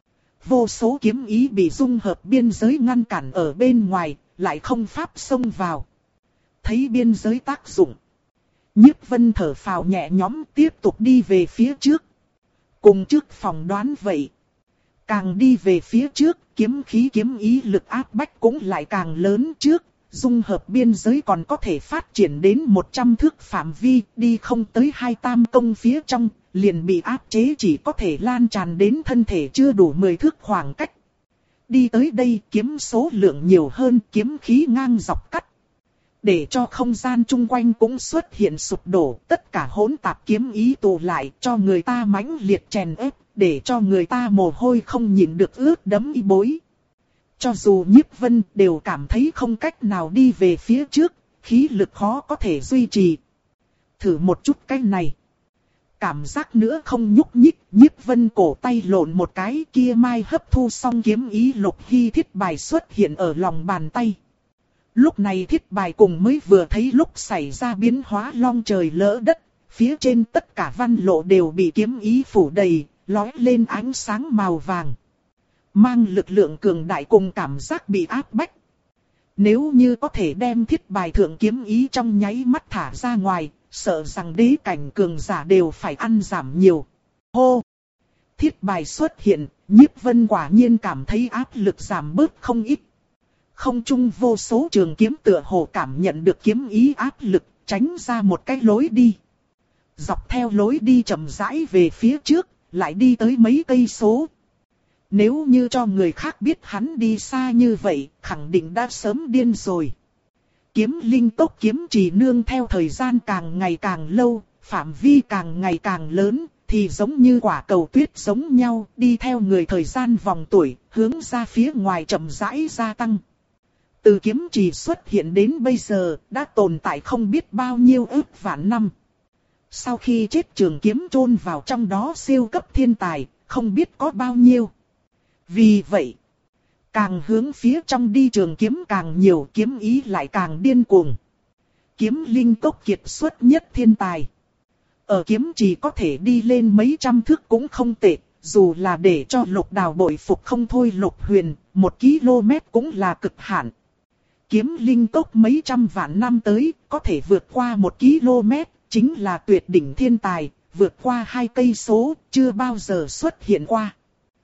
Vô số kiếm ý bị dung hợp biên giới ngăn cản ở bên ngoài, lại không pháp xông vào. Thấy biên giới tác dụng, Nhiếp Vân thở phào nhẹ nhõm, tiếp tục đi về phía trước. Cùng trước phỏng đoán vậy, càng đi về phía trước, kiếm khí kiếm ý lực áp bách cũng lại càng lớn. Trước dung hợp biên giới còn có thể phát triển đến một trăm thước phạm vi, đi không tới hai tam công phía trong, liền bị áp chế, chỉ có thể lan tràn đến thân thể chưa đủ mười thước khoảng cách. Đi tới đây, kiếm số lượng nhiều hơn, kiếm khí ngang dọc cắt, để cho không gian chung quanh cũng xuất hiện sụp đổ, tất cả hỗn tạp kiếm ý tụ lại, cho người ta mãnh liệt chèn ép, để cho người ta mồ hôi không nhịn được ướt đẫm y bối. Cho dù Nhiếp Vân đều cảm thấy không cách nào đi về phía trước, khí lực khó có thể duy trì. Thử một chút cái này. Cảm giác nữa không nhúc nhích, Nhiếp Vân cổ tay lộn một cái, kia mai hấp thu xong kiếm ý lục hy thiết bài xuất hiện ở lòng bàn tay. Lúc này thiết bài cùng mới vừa thấy lúc xảy ra biến hóa long trời lỡ đất, phía trên tất cả văn lộ đều bị kiếm ý phủ đầy, lóe lên ánh sáng màu vàng. Mang lực lượng cường đại cùng cảm giác bị áp bách. Nếu như có thể đem thiết bài thượng kiếm ý trong nháy mắt thả ra ngoài, sợ rằng đế cảnh cường giả đều phải ăn giảm nhiều. Hô! Thiết bài xuất hiện, Nhiếp Vân quả nhiên cảm thấy áp lực giảm bớt không ít. Không trung vô số trường kiếm tựa hồ cảm nhận được kiếm ý áp lực, tránh ra một cái lối đi. Dọc theo lối đi chậm rãi về phía trước, lại đi tới mấy cây số. Nếu như cho người khác biết hắn đi xa như vậy, khẳng định đã sớm điên rồi. Kiếm linh tốc kiếm trì nương theo thời gian càng ngày càng lâu, phạm vi càng ngày càng lớn, thì giống như quả cầu tuyết giống nhau, đi theo người thời gian vòng tuổi, hướng ra phía ngoài chậm rãi gia tăng. Từ kiếm trì xuất hiện đến bây giờ, đã tồn tại không biết bao nhiêu ức vạn năm. Sau khi chết trường kiếm chôn vào trong đó siêu cấp thiên tài, không biết có bao nhiêu. Vì vậy, càng hướng phía trong đi trường kiếm càng nhiều, kiếm ý lại càng điên cuồng. Kiếm linh tốc kiệt xuất nhất thiên tài. ở kiếm chỉ có thể đi lên mấy trăm thước cũng không tệ, dù là để cho Lục Đào bội phục không thôi Lục Huyền, một km cũng là cực hạn. Kiếm linh tốc mấy trăm vạn năm tới, có thể vượt qua một km, chính là tuyệt đỉnh thiên tài, vượt qua hai cây số, chưa bao giờ xuất hiện qua.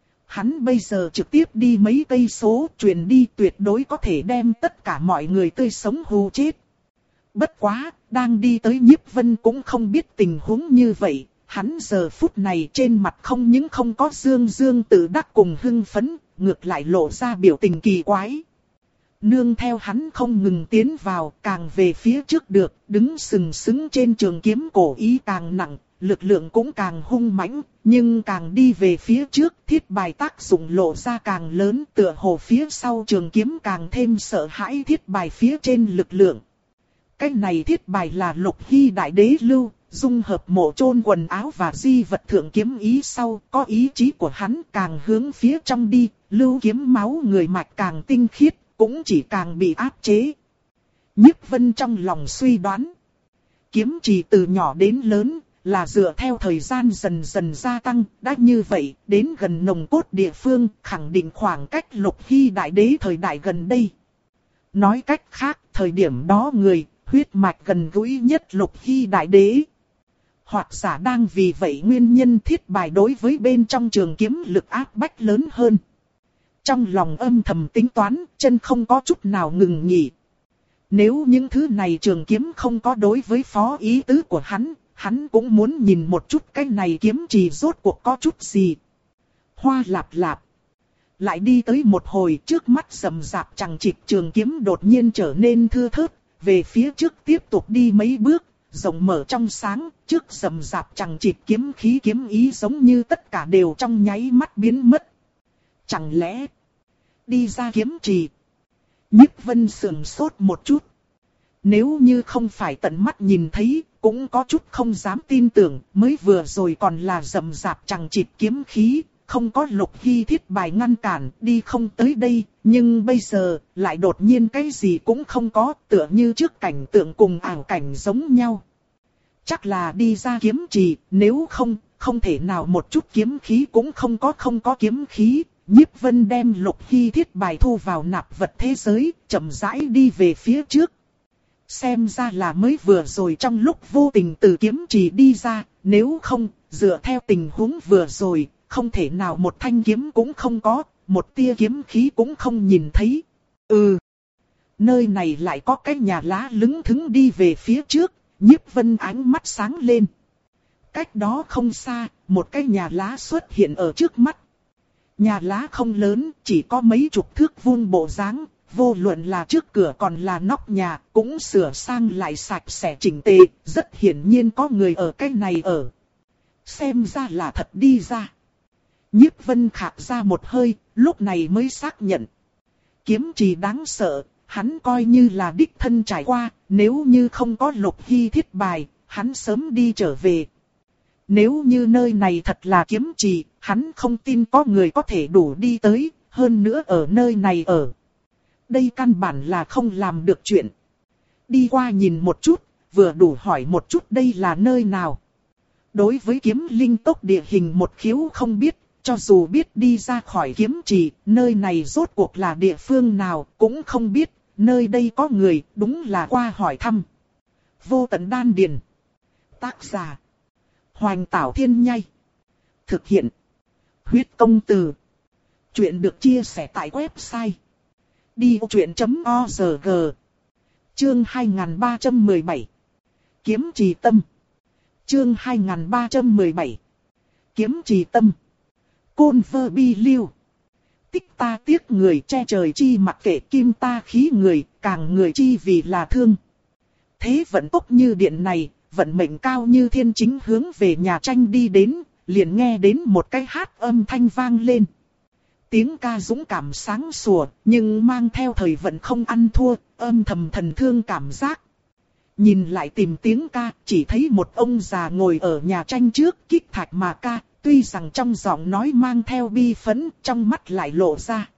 Hắn bây giờ trực tiếp đi mấy cây số, truyền đi tuyệt đối có thể đem tất cả mọi người tươi sống hù chết. Bất quá, đang đi tới Nhiếp Vân cũng không biết tình huống như vậy, hắn giờ phút này trên mặt không những không có dương dương tự đắc cùng hưng phấn, ngược lại lộ ra biểu tình kỳ quái. Nương theo hắn không ngừng tiến vào, càng về phía trước được, đứng sừng sững trên trường kiếm cổ ý càng nặng, lực lượng cũng càng hung mãnh, nhưng càng đi về phía trước, thiết bài tác dụng lộ ra càng lớn, tựa hồ phía sau trường kiếm càng thêm sợ hãi thiết bài phía trên lực lượng. Cái này thiết bài là Lục Hy đại đế lưu, dung hợp mộ chôn quần áo và di vật thượng kiếm ý sau, có ý chí của hắn càng hướng phía trong đi, lưu kiếm máu người mạch càng tinh khiết, cũng chỉ càng bị áp chế. Nhiếp Vân trong lòng suy đoán, kiếm chỉ từ nhỏ đến lớn, là dựa theo thời gian dần dần gia tăng, đã như vậy, đến gần nồng cốt địa phương, khẳng định khoảng cách Lục Hy đại đế thời đại gần đây. Nói cách khác, thời điểm đó người, huyết mạch gần gũi nhất Lục Hy đại đế. Hoặc giả đang vì vậy nguyên nhân thiết bài đối với bên trong trường kiếm lực áp bách lớn hơn. Trong lòng âm thầm tính toán, chân không có chút nào ngừng nghỉ. Nếu những thứ này trường kiếm không có đối với phó ý tứ của hắn, hắn cũng muốn nhìn một chút cái này kiếm chỉ rốt cuộc có chút gì. Hoa lạp lạp. Lại đi tới một hồi, trước mắt rầm rạp chằng chịt trường kiếm đột nhiên trở nên thưa thớt, về phía trước tiếp tục đi mấy bước, rộng mở trong sáng, trước rầm rạp chằng chịt kiếm khí kiếm ý giống như tất cả đều trong nháy mắt biến mất. Chẳng lẽ đi ra kiếm trì? Nhiếp Vân sườn sốt một chút. Nếu như không phải tận mắt nhìn thấy, cũng có chút không dám tin tưởng, mới vừa rồi còn là rầm rạp chằng chịt kiếm khí, không có Lục Hy thiết bài ngăn cản, đi không tới đây, nhưng bây giờ, lại đột nhiên cái gì cũng không có, tựa như trước cảnh tượng cùng ảo cảnh giống nhau. Chắc là đi ra kiếm trì, nếu không, không thể nào một chút kiếm khí cũng không có không có kiếm khí. Nhiếp Vân đem Lục Hy thiết bài thu vào nạp vật thế giới, chậm rãi đi về phía trước. Xem ra là mới vừa rồi trong lúc vô tình từ kiếm trì đi ra, nếu không, dựa theo tình huống vừa rồi, không thể nào một thanh kiếm cũng không có, một tia kiếm khí cũng không nhìn thấy. Ừ, nơi này lại có cái nhà lá lững thững đi về phía trước, Nhiếp Vân ánh mắt sáng lên. Cách đó không xa, một cái nhà lá xuất hiện ở trước mắt. Nhà lá không lớn, chỉ có mấy chục thước vuông bộ dáng, vô luận là trước cửa còn là nóc nhà, cũng sửa sang lại sạch sẽ chỉnh tề, rất hiển nhiên có người ở cái này ở. Xem ra là thật đi ra. Nhiếp Vân khạc ra một hơi, lúc này mới xác nhận. Kiếm trì đáng sợ, hắn coi như là đích thân trải qua, nếu như không có Lục Hy thiết bài, hắn sớm đi trở về. Nếu như nơi này thật là kiếm trì, hắn không tin có người có thể đủ đi tới, hơn nữa ở nơi này ở. Đây căn bản là không làm được chuyện. Đi qua nhìn một chút, vừa đủ hỏi một chút đây là nơi nào. Đối với kiếm linh tốc địa hình một khiếu không biết, cho dù biết đi ra khỏi kiếm trì, nơi này rốt cuộc là địa phương nào cũng không biết, nơi đây có người, đúng là qua hỏi thăm. Vô tận đan điền. Tác giả Hoành Tảo Thiên Nhai. Thực hiện Huyết Công Từ. Chuyện được chia sẻ tại website đi ô chuyện chấm org. Chương hai nghìn ba trăm mười bảy. Kiếm trì tâm. Chương hai nghìn ba trăm mười bảy. Kiếm trì tâm. Côn vơ bi lưu. Tích ta tiếc người che trời chi mặc kệ kim ta khí người, càng người chi vì là thương. Thế vận tốc như điện này, vận mệnh cao như thiên chính hướng về nhà tranh đi đến, liền nghe đến một cái hát âm thanh vang lên. Tiếng ca dũng cảm sáng sủa, nhưng mang theo thời vận không ăn thua, âm thầm thần thương cảm giác. Nhìn lại tìm tiếng ca, chỉ thấy một ông già ngồi ở nhà tranh trước kích thạch mà ca, tuy rằng trong giọng nói mang theo bi phẫn, trong mắt lại lộ ra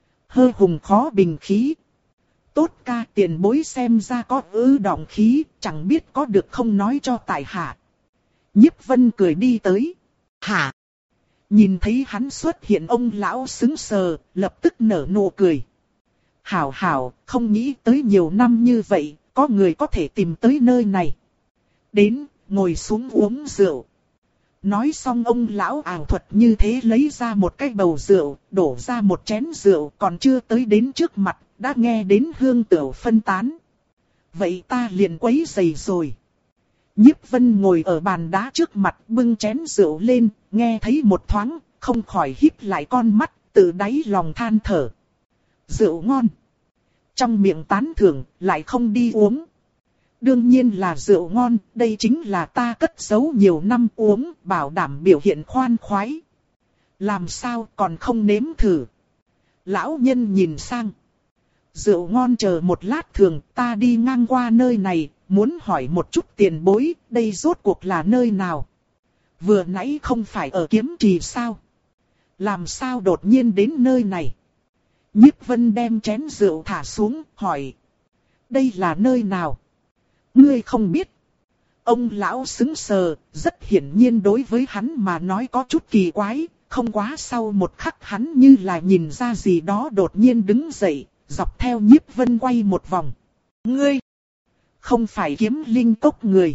hơ hùng khó bình khí. Tốt ca, tiền bối xem ra có ư động khí, chẳng biết có được không nói cho tại hạ. Nhiếp Vân cười đi tới. Hả? Nhìn thấy hắn xuất hiện, ông lão sững sờ, lập tức nở nụ cười. Hảo hảo, không nghĩ tới nhiều năm như vậy, có người có thể tìm tới nơi này. Đến, ngồi xuống uống rượu. Nói xong ông lão ảo thuật như thế lấy ra một cái bầu rượu, đổ ra một chén rượu, còn chưa tới đến trước mặt, đã nghe đến hương tửu phân tán. Vậy ta liền quấy rầy rồi. Nhiếp Vân ngồi ở bàn đá trước mặt, bưng chén rượu lên, nghe thấy một thoáng, không khỏi híp lại con mắt, tự đáy lòng than thở. Rượu ngon. Trong miệng tán thưởng, lại không đi uống. Đương nhiên là rượu ngon, đây chính là ta cất giấu nhiều năm uống, bảo đảm biểu hiện khoan khoái. Làm sao còn không nếm thử? Lão nhân nhìn sang. Rượu ngon, chờ một lát, thường ta đi ngang qua nơi này, muốn hỏi một chút tiền bối, đây rốt cuộc là nơi nào? Vừa nãy không phải ở Kiếm Trì sao? Làm sao đột nhiên đến nơi này? Nhiếp Vân đem chén rượu thả xuống, hỏi. Đây là nơi nào? Ngươi không biết. Ông lão sững sờ, rất hiển nhiên đối với hắn mà nói có chút kỳ quái, không quá sau một khắc hắn như là nhìn ra gì đó, đột nhiên đứng dậy, dọc theo Nhiếp Vân quay một vòng. Ngươi, không phải Kiếm Linh Cốc người,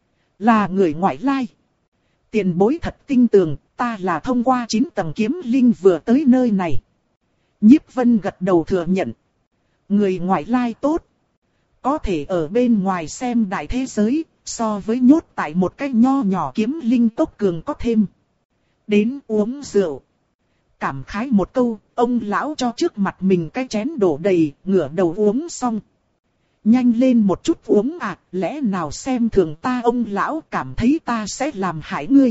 là người ngoại lai. Tiền bối thật tinh tường, ta là thông qua chín tầng kiếm linh vừa tới nơi này. Nhiếp Vân gật đầu thừa nhận. Người ngoại lai tốt. Có thể ở bên ngoài xem đại thế giới, so với nhốt tại một cái nho nhỏ kiếm linh cốc cường có thêm. Đến uống rượu. Cảm khái một câu, ông lão cho trước mặt mình cái chén đổ đầy, ngửa đầu uống xong. Nhanh lên một chút uống à, lẽ nào xem thường ta? Ông lão cảm thấy ta sẽ làm hại ngươi.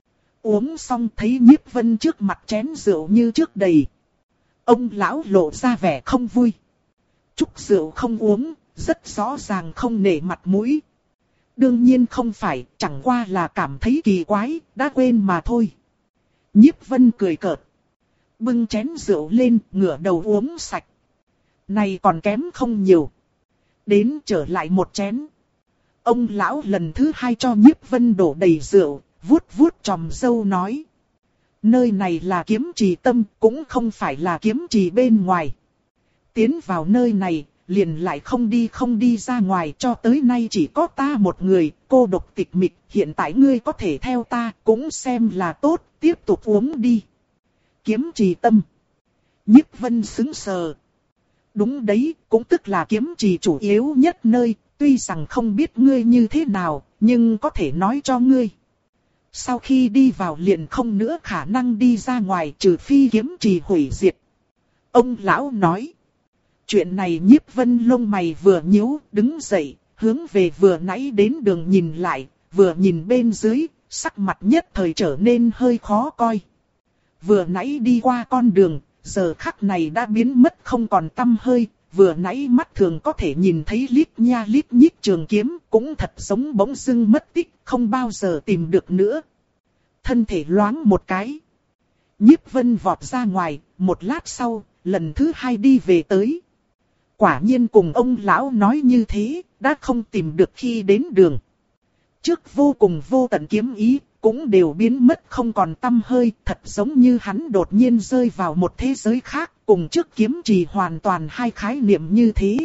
Uống xong thấy Nhiếp Vân trước mặt chén rượu như trước đầy. Ông lão lộ ra vẻ không vui. Chút rượu không uống, rất rõ ràng không nể mặt mũi. Đương nhiên không phải, chẳng qua là cảm thấy kỳ quái, đã quên mà thôi. Nhiếp Vân cười cợt. Bưng chén rượu lên, ngửa đầu uống sạch. Này còn kém không nhiều. Đến trở lại một chén. Ông lão lần thứ hai cho Nhiếp Vân đổ đầy rượu, vuốt vuốt chòm râu nói. Nơi này là Kiếm Trì tâm, cũng không phải là Kiếm Trì bên ngoài. Tiến vào nơi này, liền lại không đi không đi ra ngoài, cho tới nay chỉ có ta một người, cô độc tịch mịch. Hiện tại ngươi có thể theo ta, cũng xem là tốt, tiếp tục uống đi. Kiếm Trì tâm. Nhiếp Vân sững sờ. Đúng đấy, cũng tức là Kiếm Trì chủ yếu nhất nơi, tuy rằng không biết ngươi như thế nào, nhưng có thể nói cho ngươi. Sau khi đi vào liền không nữa khả năng đi ra ngoài, trừ phi Kiếm Trì hủy diệt. Ông lão nói. Chuyện này Nhiếp Vân lông mày vừa nhíu, đứng dậy, hướng về vừa nãy đến đường nhìn lại, vừa nhìn bên dưới, sắc mặt nhất thời trở nên hơi khó coi. Vừa nãy đi qua con đường, giờ khắc này đã biến mất không còn tăm hơi, vừa nãy mắt thường có thể nhìn thấy lít nha lít nhít trường kiếm, cũng thật giống bỗng dưng mất tích, không bao giờ tìm được nữa. Thân thể loáng một cái. Nhiếp Vân vọt ra ngoài, một lát sau, lần thứ hai đi về tới. Quả nhiên cùng ông lão nói như thế, đã không tìm được khi đến đường. Trước vô cùng vô tận kiếm ý, cũng đều biến mất không còn tăm hơi, thật giống như hắn đột nhiên rơi vào một thế giới khác, cùng trước Kiếm Trì hoàn toàn hai khái niệm như thế.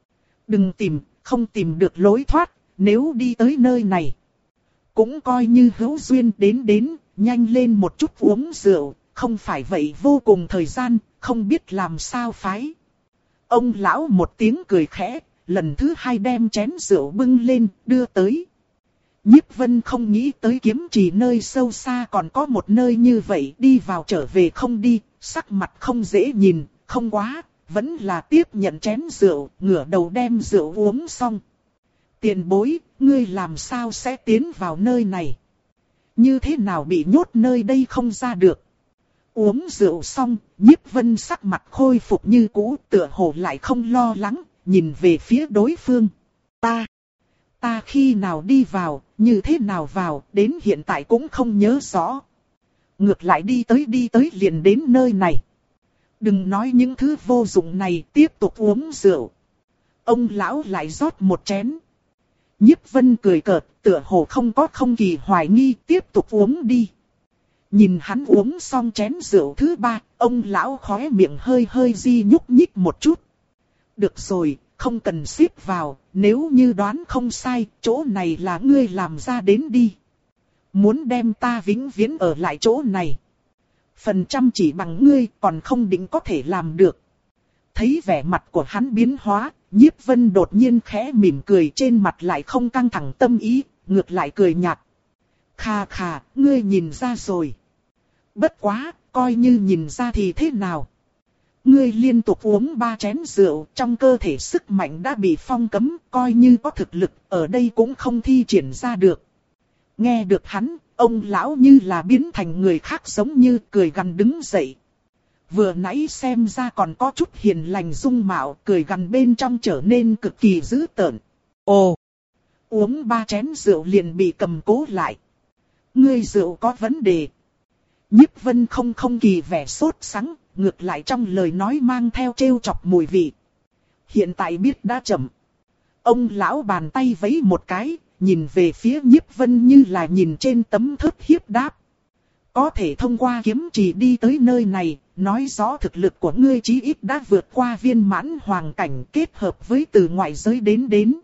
Đừng tìm, không tìm được lối thoát, nếu đi tới nơi này. Cũng coi như hữu duyên, đến đến, nhanh lên một chút uống rượu, không phải vậy vô cùng thời gian, không biết làm sao phái. Ông lão một tiếng cười khẽ, lần thứ hai đem chén rượu bưng lên, đưa tới. Nhiếp Vân không nghĩ tới Kiếm Trì nơi sâu xa còn có một nơi như vậy, đi vào trở về không đi, sắc mặt không dễ nhìn, không quá, vẫn là tiếp nhận chén rượu, ngửa đầu đem rượu uống xong. Tiền bối, ngươi làm sao sẽ tiến vào nơi này? Như thế nào bị nhốt nơi đây không ra được? Uống rượu xong, Nhiếp Vân sắc mặt khôi phục như cũ, tựa hồ lại không lo lắng, nhìn về phía đối phương. Ta, ta khi nào đi vào, như thế nào vào, đến hiện tại cũng không nhớ rõ. Ngược lại đi tới đi tới liền đến nơi này. Đừng nói những thứ vô dụng này, tiếp tục uống rượu. Ông lão lại rót một chén. Nhiếp Vân cười cợt, tựa hồ không có không kỳ hoài nghi, tiếp tục uống đi. Nhìn hắn uống xong chén rượu thứ ba, ông lão khóe miệng hơi hơi di nhúc nhích một chút. Được rồi, không cần xếp vào, nếu như đoán không sai, chỗ này là ngươi làm ra đến đi. Muốn đem ta vĩnh viễn ở lại chỗ này. Phần trăm chỉ bằng ngươi còn không định có thể làm được. Thấy vẻ mặt của hắn biến hóa, Nhiếp Vân đột nhiên khẽ mỉm cười, trên mặt lại không căng thẳng tâm ý, ngược lại cười nhạt. Khà khà, ngươi nhìn ra rồi. Bất quá, coi như nhìn ra thì thế nào? Ngươi liên tục uống ba chén rượu, trong cơ thể sức mạnh đã bị phong cấm, coi như có thực lực, ở đây cũng không thi triển ra được. Nghe được hắn, ông lão như là biến thành người khác giống như cười gằn đứng dậy. Vừa nãy xem ra còn có chút hiền lành dung mạo, cười gằn bên trong trở nên cực kỳ dữ tợn. Ồ! Uống ba chén rượu liền bị cầm cố lại. Ngươi rượu có vấn đề. Nhiếp Vân không không kỳ vẻ sốt sắng, ngược lại trong lời nói mang theo trêu chọc mùi vị. Hiện tại biết đã chậm. Ông lão bàn tay vẫy một cái, nhìn về phía Nhiếp Vân như là nhìn trên tấm thớt hiếp đáp. Có thể thông qua kiếm trì đi tới nơi này, nói rõ thực lực của ngươi chí ít đã vượt qua viên mãn hoàng cảnh kết hợp với từ ngoại giới đến đến.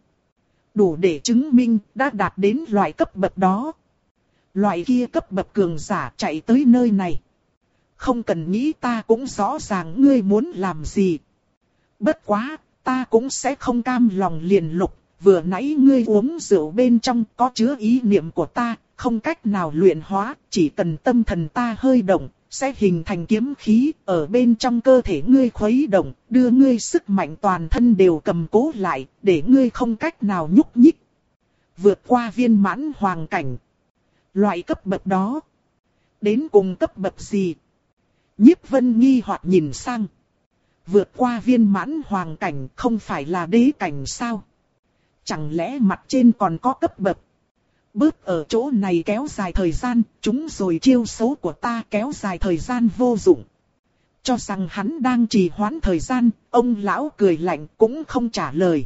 Đủ để chứng minh đã đạt đến loại cấp bậc đó. Loại kia cấp bậc cường giả chạy tới nơi này. Không cần nghĩ ta cũng rõ ràng ngươi muốn làm gì. Bất quá, ta cũng sẽ không cam lòng liền lục. Vừa nãy ngươi uống rượu bên trong có chứa ý niệm của ta, không cách nào luyện hóa, chỉ cần tâm thần ta hơi động, sẽ hình thành kiếm khí ở bên trong cơ thể ngươi khuấy động, đưa ngươi sức mạnh toàn thân đều cầm cố lại, để ngươi không cách nào nhúc nhích. Vượt qua viên mãn hoàng cảnh. Loại cấp bậc đó. Đến cùng cấp bậc gì? Nhiếp Vân nghi hoặc nhìn sang. Vượt qua viên mãn hoàng cảnh không phải là đế cảnh sao? Chẳng lẽ mặt trên còn có cấp bậc? Bước ở chỗ này kéo dài thời gian, chúng rồi chiêu xấu của ta kéo dài thời gian vô dụng. Cho rằng hắn đang trì hoãn thời gian, ông lão cười lạnh cũng không trả lời.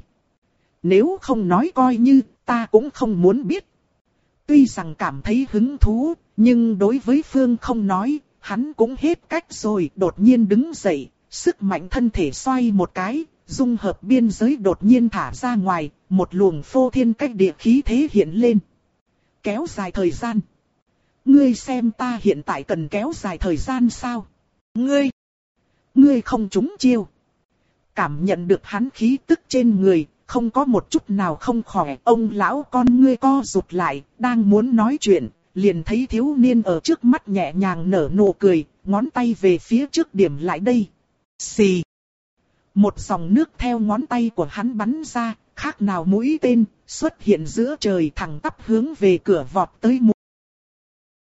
Nếu không nói coi như, ta cũng không muốn biết. Tuy rằng cảm thấy hứng thú, nhưng đối với Phương không nói, hắn cũng hết cách rồi, đột nhiên đứng dậy, sức mạnh thân thể xoay một cái, dung hợp biên giới đột nhiên thả ra ngoài, một luồng phô thiên cách địa khí thế hiện lên. Kéo dài thời gian. Ngươi xem ta hiện tại cần kéo dài thời gian sao? Ngươi! Ngươi không trúng chiêu. Cảm nhận được hắn khí tức trên người, không có một chút nào không khỏe. Ông lão con ngươi co rụt lại, đang muốn nói chuyện, liền thấy thiếu niên ở trước mắt nhẹ nhàng nở nụ cười, ngón tay về phía trước điểm lại đây. Xì! Một dòng nước theo ngón tay của hắn bắn ra, khác nào mũi tên, xuất hiện giữa trời thẳng tắp hướng về cửa vọt tới.